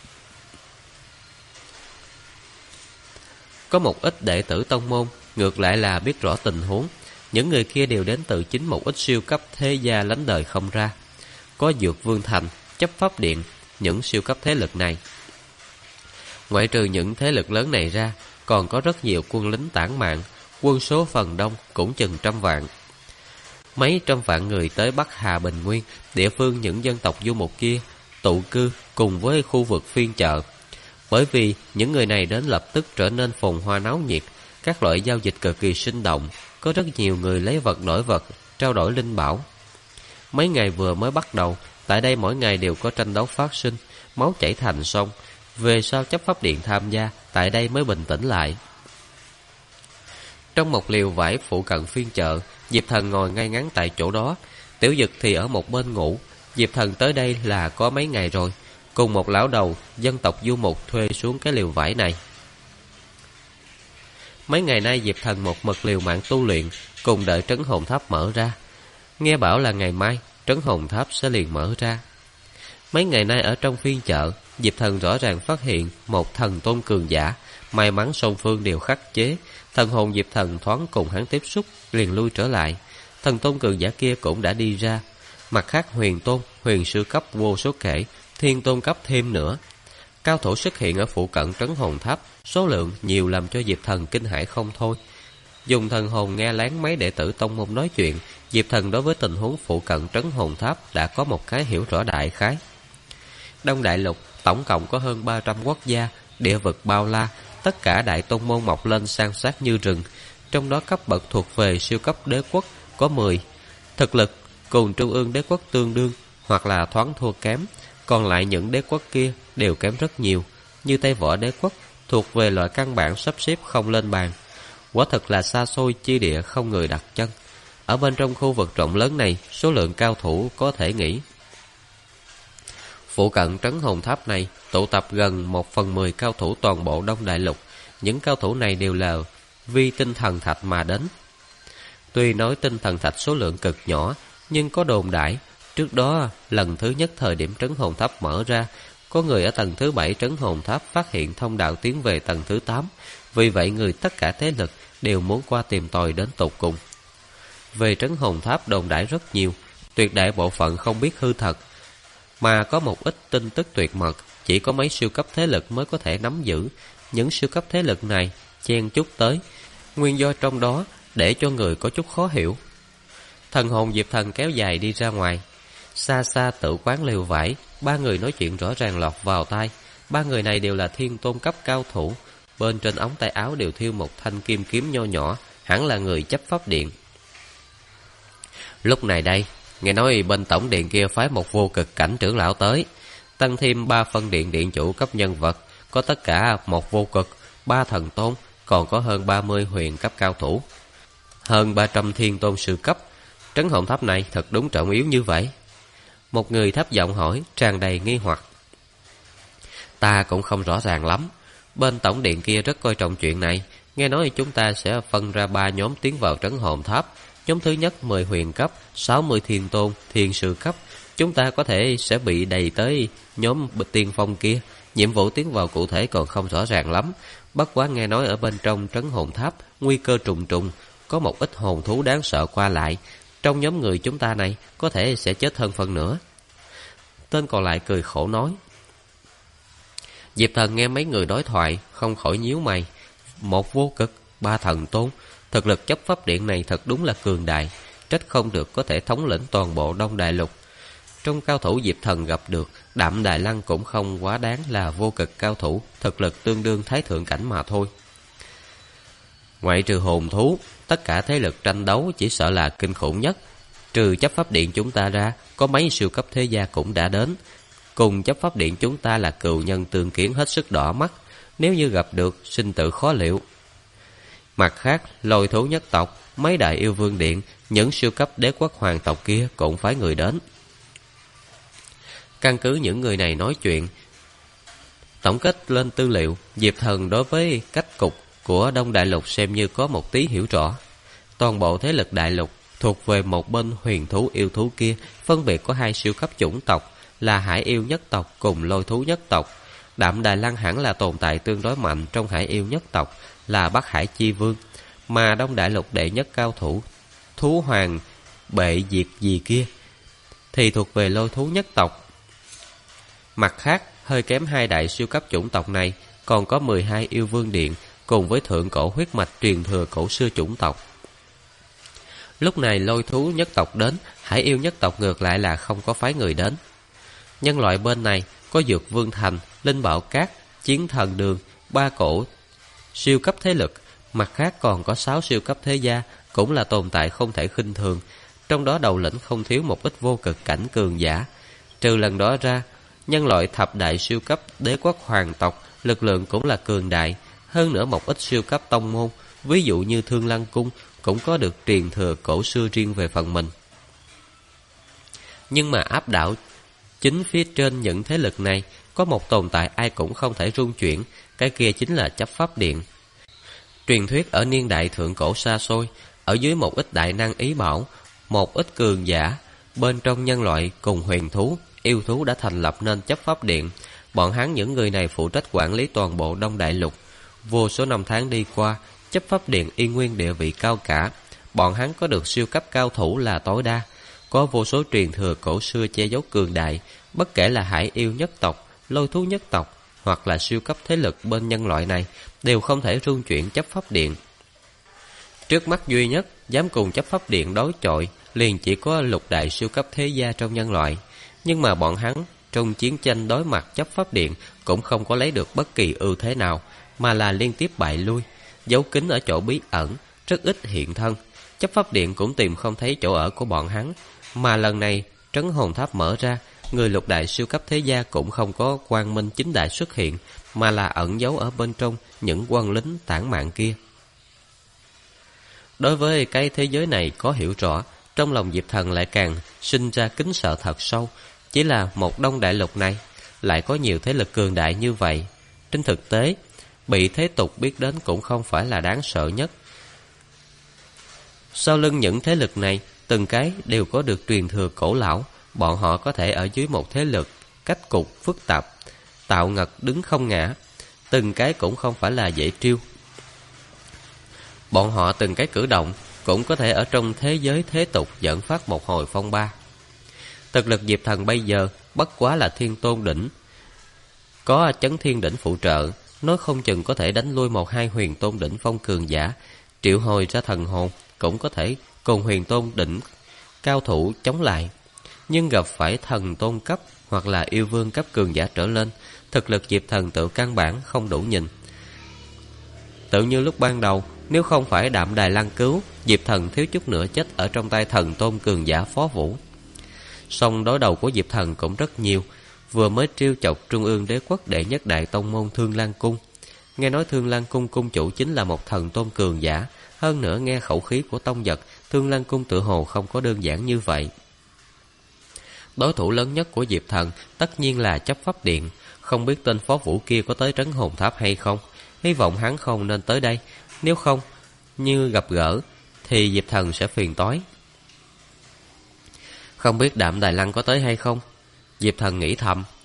Có một ít đệ tử tông môn ngược lại là biết rõ tình huống. Những người kia đều đến từ chính một ít siêu cấp thế gia lánh đời không ra. Có Dược Vương Thành, Chấp Pháp Điện, những siêu cấp thế lực này. Ngoại trừ những thế lực lớn này ra, còn có rất nhiều quân lính tản mạn, quân số phần đông cũng chừng 100 vạn. Mấy trăm vạn người tới Bắc Hà Bình Nguyên, địa phương những dân tộc du mục kia, tụ cư cùng với khu vực phiên chợ. Bởi vì những người này đến lập tức trở nên phồn hoa náo nhiệt, các loại giao dịch cực kỳ sinh động, có rất nhiều người lấy vật đổi vật, trao đổi linh bảo. Mấy ngày vừa mới bắt đầu, tại đây mỗi ngày đều có tranh đấu phát sinh, máu chảy thành sông. Về sau Chấp Pháp Điện tham gia, tại đây mới bình tĩnh lại. Trong một liều vải phụ cận phiên chợ, Diệp Thần ngồi ngay ngắn tại chỗ đó. Tiểu Dực thì ở một bên ngủ. Diệp Thần tới đây là có mấy ngày rồi, cùng một lão đầu dân tộc du mục thuê xuống cái liều vải này. Mấy ngày nay Diệp Thần một mực liều mạng tu luyện, cùng đợi Trấn Hồn Tháp mở ra. Nghe bảo là ngày mai Trấn Hồn Tháp sẽ liền mở ra. Mấy ngày nay ở trong phiên chợ, Diệp Thần rõ ràng phát hiện một thần tôn cường giả. May mắn song phương đều khắc chế, thần hồn Diệp Thần thoáng cùng hắn tiếp xúc, liền lui trở lại. Thần tôn cường giả kia cũng đã đi ra. Mặt khác huyền tôn, huyền sư cấp vô số kể, thiên tôn cấp thêm nữa. Cao thủ xuất hiện ở phụ cận Trấn Hồn Tháp, số lượng nhiều làm cho Diệp Thần kinh hãi không thôi. Dùng thần hồn nghe lén mấy đệ tử tông môn nói chuyện, Diệp Thần đối với tình huống phụ cận Trấn Hồn Tháp đã có một cái hiểu rõ đại khái. Đông Đại Lục tổng cộng có hơn 300 quốc gia, địa vực bao la, tất cả đại tôn môn mọc lên san sát như rừng. Trong đó cấp bậc thuộc về siêu cấp đế quốc có 10, thực lực cùng trung ương đế quốc tương đương hoặc là thoáng thua kém. Còn lại những đế quốc kia đều kém rất nhiều, như Tây Võ đế quốc thuộc về loại căn bản sắp xếp không lên bàn. Quả thật là xa xôi chi địa không người đặt chân. Ở bên trong khu vực rộng lớn này, số lượng cao thủ có thể nghĩ. Phụ cận Trấn Hồn Tháp này tụ tập gần 1/10 cao thủ toàn bộ Đông Đại Lục. Những cao thủ này đều là vì tinh thần thạch mà đến. Tuy nói tinh thần thạch số lượng cực nhỏ, nhưng có đồn đãi trước đó lần thứ nhất thời điểm Trấn Hồn Tháp mở ra, có người ở tầng thứ 7 Trấn Hồn Tháp phát hiện thông đạo tiến về tầng thứ 8. Vì vậy người tất cả thế lực đều muốn qua tìm tòi đến tột cùng. Về Trấn Hồn Tháp đồn đãi rất nhiều, tuyệt đại bộ phận không biết hư thật, mà có một ít tin tức tuyệt mật, chỉ có mấy siêu cấp thế lực mới có thể nắm giữ. Những siêu cấp thế lực này chen chúc tới, nguyên do trong đó để cho người có chút khó hiểu. Thần hồn Diệp Thần kéo dài đi ra ngoài. Xa xa tự quán liều vải, ba người nói chuyện rõ ràng lọt vào tai. Ba người này đều là thiên tôn cấp cao thủ, bên trên ống tay áo đều thiêu một thanh kim kiếm nho nhỏ, hẳn là người Chấp Pháp Điện. Lúc này đây, nghe nói bên tổng điện kia phái một vô cực cảnh trưởng lão tới, tăng thêm 3 phân điện điện chủ cấp nhân vật, có tất cả một vô cực, 3 thần tôn, còn có hơn 30 huyền cấp cao thủ, hơn 300 thiên tôn sư cấp. Trấn Hồn Tháp này thật đúng trọng yếu như vậy? Một người thấp giọng hỏi, tràn đầy nghi hoặc. Ta cũng không rõ ràng lắm. Bên tổng điện kia rất coi trọng chuyện này. Nghe nói chúng ta sẽ phân ra 3 nhóm tiến vào Trấn Hồn Tháp. Nhóm thứ nhất 10 huyền cấp, 60 thiên tôn, thiên sư cấp. Chúng ta có thể sẽ bị đầy tới nhóm tiên phong kia, Nhiệm vụ tiến vào cụ thể còn không rõ ràng lắm, bất quá nghe nói ở bên trong trấn hồn tháp nguy cơ trùng trùng, có một ít hồn thú đáng sợ qua lại. Trong nhóm người chúng ta này có thể sẽ chết hơn phần nữa. Tên còn lại cười khổ nói. Diệp Thần nghe mấy người đối thoại không khỏi nhíu mày. Một vô cực, ba thần tôn, thực lực chấp pháp điện này thật đúng là cường đại, trách không được có thể thống lĩnh toàn bộ Đông Đại Lục. Trong cao thủ Diệp Thần gặp được, Đạm Đài Lăng cũng không quá đáng là vô cực cao thủ, thực lực tương đương thái thượng cảnh mà thôi. Ngoại trừ hồn thú, tất cả thế lực tranh đấu chỉ sợ là kinh khủng nhất. Trừ chấp pháp điện chúng ta ra, có mấy siêu cấp thế gia cũng đã đến. Cùng chấp pháp điện chúng ta là cừu nhân tương kiến hết sức đỏ mắt, nếu như gặp được, sinh tử khó liệu. Mặt khác, Lôi thú nhất tộc, mấy đại yêu vương điện, những siêu cấp đế quốc hoàng tộc kia cũng phái người đến. Căn cứ những người này nói chuyện, tổng kết lên tư liệu, Diệp Thần đối với cách cục của Đông Đại Lục xem như có một tí hiểu rõ. Toàn bộ thế lực Đại Lục thuộc về một bên huyền thú yêu thú kia, phân biệt có hai siêu cấp chủng tộc là Hải Yêu nhất tộc cùng Lôi thú nhất tộc. Đạm Đài Lăng hẳn là tồn tại tương đối mạnh trong Hải Yêu nhất tộc, là Bắc Hải Chi Vương, mà Đông Đại Lục đệ nhất cao thủ thú hoàng bệ diệt gì kia thì thuộc về Lôi thú nhất tộc. Mặt khác, hơi kém hai đại siêu cấp chủng tộc này, còn có 12 yêu vương điện cùng với thượng cổ huyết mạch truyền thừa cổ xưa chủng tộc. Lúc này Lôi thú nhất tộc đến, Hải Yêu nhất tộc ngược lại là không có phái người đến. Nhân loại bên này có Dược Vương Thành, Linh Bảo Cát, Chiến Thần Đường, ba cổ siêu cấp thế lực, mặt khác còn có 6 siêu cấp thế gia, cũng là tồn tại không thể khinh thường. Trong đó đầu lĩnh không thiếu một ít vô cực cảnh cường giả. Trừ lần đó ra, nhân loại thập đại siêu cấp đế quốc hoàng tộc lực lượng cũng là cường đại. Hơn nữa một ít siêu cấp tông môn, ví dụ như Thương Lăng Cung, cũng có được truyền thừa cổ xưa riêng về phần mình. Nhưng mà áp đảo chính phía trên những thế lực này, có một tồn tại ai cũng không thể rung chuyển, cái kia chính là chấp pháp điện. Truyền thuyết ở niên đại thượng cổ xa xôi, ở dưới một ít đại năng ý bảo, một ít cường giả bên trong nhân loại cùng huyền thú, yêu thú đã thành lập nên chấp pháp điện. Bọn hắn những người này phụ trách quản lý toàn bộ Đông Đại Lục. Vô số năm tháng đi qua, chấp pháp điện y nguyên địa vị cao cả. Bọn hắn có được siêu cấp cao thủ là tối đa, có vô số truyền thừa cổ xưa che giấu cường đại. Bất kể là Hải Yêu nhất tộc, Lôi thú nhất tộc hoặc là siêu cấp thế lực bên nhân loại này, đều không thể rung chuyển chấp pháp điện. Trước mắt duy nhất dám cùng chấp pháp điện đối chọi liền chỉ có lục đại siêu cấp thế gia trong nhân loại. Nhưng mà bọn hắn trong chiến tranh đối mặt chấp pháp điện cũng không có lấy được bất kỳ ưu thế nào, mà là liên tiếp bại lui, giấu kín ở chỗ bí ẩn, rất ít hiện thân. Chấp pháp điện cũng tìm không thấy chỗ ở của bọn hắn. Mà lần này trấn hồn tháp mở ra, người lục đại siêu cấp thế gia cũng không có quang minh chính đại xuất hiện, mà là ẩn giấu ở bên trong những quân lính tản mạn kia. Đối với cái thế giới này có hiểu rõ, trong lòng Diệp Thần lại càng sinh ra kính sợ thật sâu. Chỉ là một Đông Đại Lục này lại có nhiều thế lực cường đại như vậy. Trên thực tế, bị thế tục biết đến cũng không phải là đáng sợ nhất. Sau lưng những thế lực này, từng cái đều có được truyền thừa cổ lão. Bọn họ có thể ở dưới một thế lực cách cục phức tạp, tạo ngật đứng không ngã. Từng cái cũng không phải là dễ trêu. Bọn họ từng cái cử động cũng có thể ở trong thế giới thế tục dẫn phát một hồi phong ba. Thực lực Diệp Thần bây giờ bất quá là thiên tôn đỉnh, có chấn thiên đỉnh phụ trợ, nói không chừng có thể đánh lui một hai huyền tôn đỉnh phong cường giả, triệu hồi ra thần hồn cũng có thể cùng huyền tôn đỉnh cao thủ chống lại. Nhưng gặp phải thần tôn cấp hoặc là yêu vương cấp cường giả trở lên, thực lực Diệp Thần tự căn bản không đủ nhìn. Tự như lúc ban đầu, nếu không phải Đạm Đài Lăng cứu, Diệp Thần thiếu chút nữa chết ở trong tay thần tôn cường giả Phó Vũ. Song đối đầu của Diệp Thần cũng rất nhiều, vừa mới trêu chọc trung ương đế quốc đệ nhất đại tông môn Thương Lan Cung. Nghe nói Thương Lan Cung cung chủ chính là một thần tôn cường giả, hơn nữa nghe khẩu khí của tông vật, Thương Lan Cung tự hồ không có đơn giản như vậy. Đối thủ lớn nhất của Diệp Thần tất nhiên là chấp pháp điện. Không biết tên Phó Vũ kia có tới trấn hồn tháp hay không. Hy vọng hắn không nên tới đây. Nếu không, như gặp gỡ thì Diệp Thần sẽ phiền toái. Không biết Đạm Đài Lăng có tới hay không? Diệp Thần nghĩ thầm.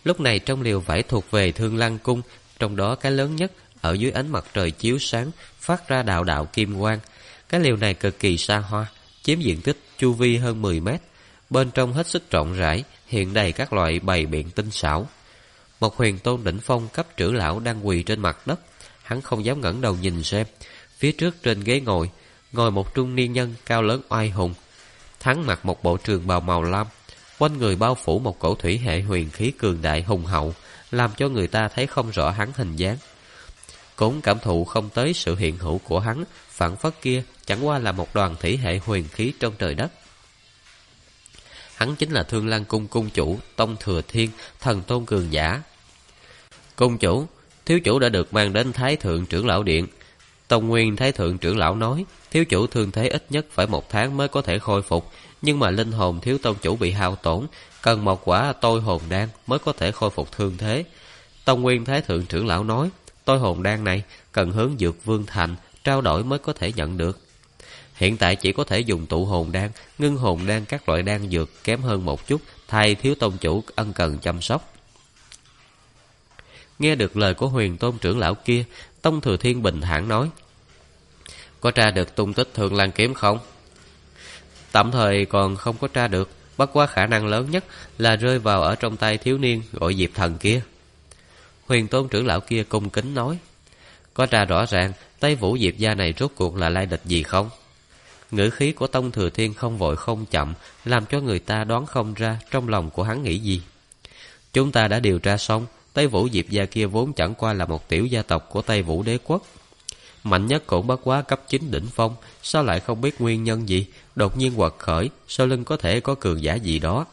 Lúc này trong liều vải thuộc về Thương Lăng Cung, trong đó cái lớn nhất, ở dưới ánh mặt trời chiếu sáng, phát ra đạo đạo kim quang. Cái liều này cực kỳ xa hoa, chiếm diện tích chu vi hơn 10 mét. Bên trong hết sức rộng rãi, hiện đầy các loại bày biện tinh xảo. Một huyền tôn đỉnh phong cấp trưởng lão đang quỳ trên mặt đất. Hắn không dám ngẩng đầu nhìn xem. Phía trước trên ghế ngồi một trung niên nhân cao lớn oai hùng. Hắn mặc một bộ trường bào màu lam, quanh người bao phủ một cổ thủy hệ huyền khí cường đại hùng hậu, làm cho người ta thấy không rõ hắn hình dáng. Cũng cảm thụ không tới sự hiện hữu của hắn, phảng phất kia chẳng qua là một đoàn thủy hệ huyền khí trong trời đất. Hắn chính là Thương Lăng Cung cung chủ Tông Thừa Thiên, thần tôn cường giả. Cung chủ, thiếu chủ đã được mang đến Thái Thượng Trưởng Lão Điện. Tông Nguyên Thái Thượng Trưởng Lão nói, thiếu chủ thương thế ít nhất phải 1 tháng mới có thể khôi phục, nhưng mà linh hồn thiếu tông chủ bị hao tổn, cần một quả tôi hồn đan mới có thể khôi phục thương thế. Tông Nguyên Thái Thượng Trưởng Lão nói, tôi hồn đan này cần hướng Dược Vương Thành trao đổi mới có thể nhận được. Hiện tại chỉ có thể dùng tụ hồn đan, ngưng hồn đan các loại đan dược kém hơn một chút, thay thiếu tông chủ ân cần chăm sóc. Nghe được lời của huyền tôn trưởng lão kia, Tông Thừa Thiên bình thản nói, có tra được tung tích Thương Lan kiếm không? Tạm thời còn không có tra được, bất quá khả năng lớn nhất là rơi vào ở trong tay thiếu niên gọi Diệp Thần kia. Huyền tôn trưởng lão kia cung kính nói, có tra rõ ràng Tây Vũ Diệp gia này rốt cuộc là lai lịch gì không? Ngữ khí của Tông Thừa Thiên không vội không chậm, làm cho người ta đoán không ra trong lòng của hắn nghĩ gì. Chúng ta đã điều tra xong, Tây Vũ Diệp gia kia vốn chẳng qua là một tiểu gia tộc của Tây Vũ Đế quốc. Mạnh nhất cũng bất quá cấp 9 đỉnh phong, sao lại không biết nguyên nhân gì, đột nhiên quật khởi, sau lưng có thể có cường giả gì đó.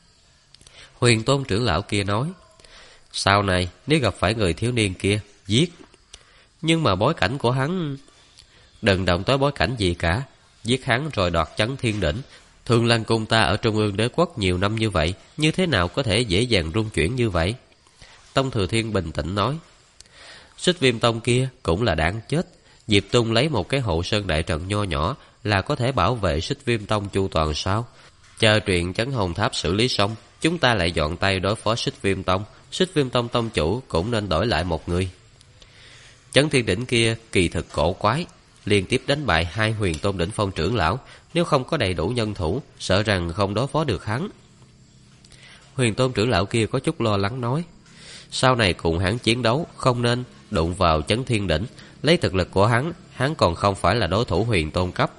Huyền tôn trưởng lão kia nói, sau này nếu gặp phải người thiếu niên kia, giết. Nhưng mà bối cảnh của hắn... Đừng động tới bối cảnh gì cả, giết hắn rồi đoạt Chấn Thiên Đỉnh. Thương Lăng Cung ta ở Trung ương Đế quốc nhiều năm như vậy, như thế nào có thể dễ dàng rung chuyển như vậy? Tông Thừa Thiên bình tĩnh nói, Xích Viêm Tông kia cũng là đáng chết. Diệp Tung lấy một cái hộ sơn đại trận nho nhỏ là có thể bảo vệ Xích Viêm Tông chu toàn sao? Chờ chuyện Chấn Hồn Tháp xử lý xong, chúng ta lại dọn tay đối phó Xích Viêm Tông. Xích Viêm Tông tông chủ cũng nên đổi lại một người. Chấn Thiên Đỉnh kia kỳ thực cổ quái, liên tiếp đánh bại 2 huyền tôn đỉnh phong trưởng lão, nếu không có đầy đủ nhân thủ, sợ rằng không đối phó được hắn. Huyền tôn trưởng lão kia có chút lo lắng nói, sau này cùng hắn chiến đấu không nên đụng vào Chấn Thiên Đỉnh, lấy thực lực của hắn còn không phải là đối thủ huyền tôn cấp.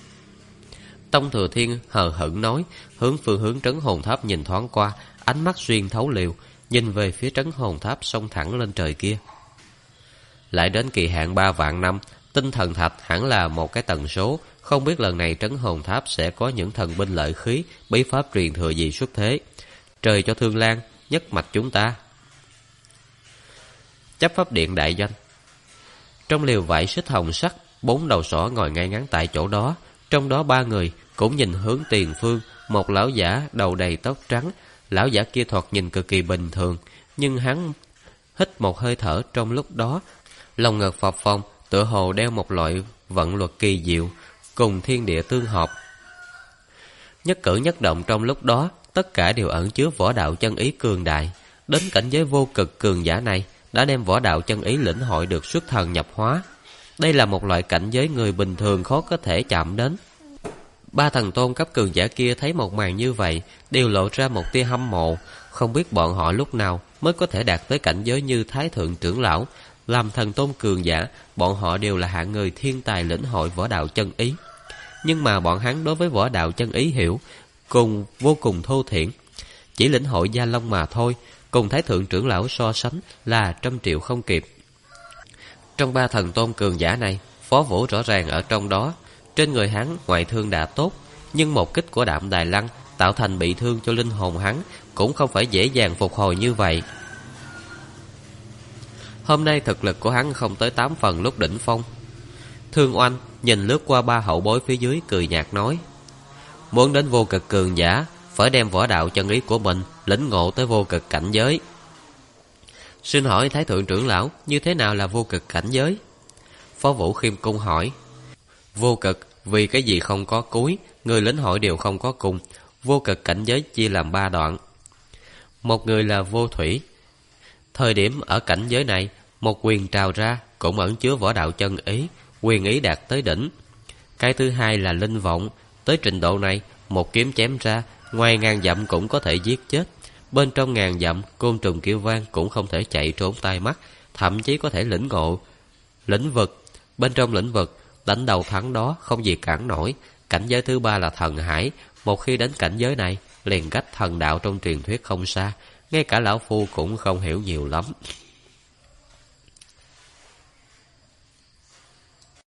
Tông Thừa Thiên hờ hững nói, hướng phương hướng Trấn Hồn Tháp nhìn thoáng qua, ánh mắt xuyên thấu liều, nhìn về phía Trấn Hồn Tháp xông thẳng lên trời kia. Lại đến kỳ hạn 3 vạn năm, tinh thần thạch hẳn là một cái tần số, không biết lần này Trấn Hồn Tháp sẽ có những thần binh lợi khí, bí pháp truyền thừa gì xuất thế. Trời cho Thương Lan, nhất mạch chúng ta. Chấp pháp điện đại doanh. Trong liều vải xích hồng sắc, 4 đầu sỏ ngồi ngay ngắn tại chỗ đó, trong đó 3 người cũng nhìn hướng tiền phương. Một lão giả đầu đầy tóc trắng, lão giả kia thoạt nhìn cực kỳ bình thường, nhưng hắn hít một hơi thở trong lúc đó, lòng ngực phập phồng, tựa hồ đeo một loại vận luật kỳ diệu, cùng thiên địa tương hợp. Nhất cử nhất động trong lúc đó, tất cả đều ẩn chứa võ đạo chân ý cường đại. Đến cảnh giới vô cực cường giả này, đã đem võ đạo chân ý lĩnh hội được xuất thần nhập hóa. Đây là một loại cảnh giới người bình thường khó có thể chạm đến. 3 thần tôn cấp cường giả kia thấy một màn như vậy, đều lộ ra một tia hâm mộ, không biết bọn họ lúc nào mới có thể đạt tới cảnh giới như Thái Thượng trưởng lão. Làm thần tôn cường giả, bọn họ đều là hạng người thiên tài lĩnh hội võ đạo chân ý. Nhưng mà bọn hắn đối với võ đạo chân ý hiểu vô cùng thô thiển, chỉ lĩnh hội gia long mà thôi, cùng Thái Thượng trưởng lão so sánh là trăm triệu không kịp. Trong 3 thần tôn cường giả này, Phó Vũ rõ ràng ở trong đó. Trên người hắn ngoại thương đã tốt, nhưng một kích của Đạm Đài Lăng tạo thành bị thương cho linh hồn hắn cũng không phải dễ dàng phục hồi như vậy. Hôm nay thực lực của hắn không tới 8 phần lúc đỉnh phong. Thương Oanh nhìn lướt qua 3 hậu bối phía dưới, cười nhạt nói, muốn đến vô cực cường giả, phải đem võ đạo chân ý của mình lĩnh ngộ tới vô cực cảnh giới. Xin hỏi Thái Thượng trưởng lão, như thế nào là vô cực cảnh giới? Phó Vũ khiêm cung hỏi. Vô cực vì cái gì không có cuối, người lĩnh hội đều không có cùng. Vô cực cảnh giới chia làm 3 đoạn. một người là vô thủy. Thời điểm ở cảnh giới này, một quyền trào ra cũng ẩn chứa võ đạo chân ý, quyền ý đạt tới đỉnh. Cái thứ hai là linh vọng. Tới trình độ này, một kiếm chém ra, ngoài ngàn dặm cũng có thể giết chết. Bên trong ngàn dặm, côn trùng kêu vang cũng không thể chạy trốn tai mắt, thậm chí có thể lĩnh ngộ. Lĩnh vực. Bên trong lĩnh vực, đánh đầu thắng đó, không gì cản nổi. Cảnh giới thứ ba là thần hải. Một khi đến cảnh giới này, liền cách thần đạo trong truyền thuyết không xa. Ngay cả lão phu cũng không hiểu nhiều lắm.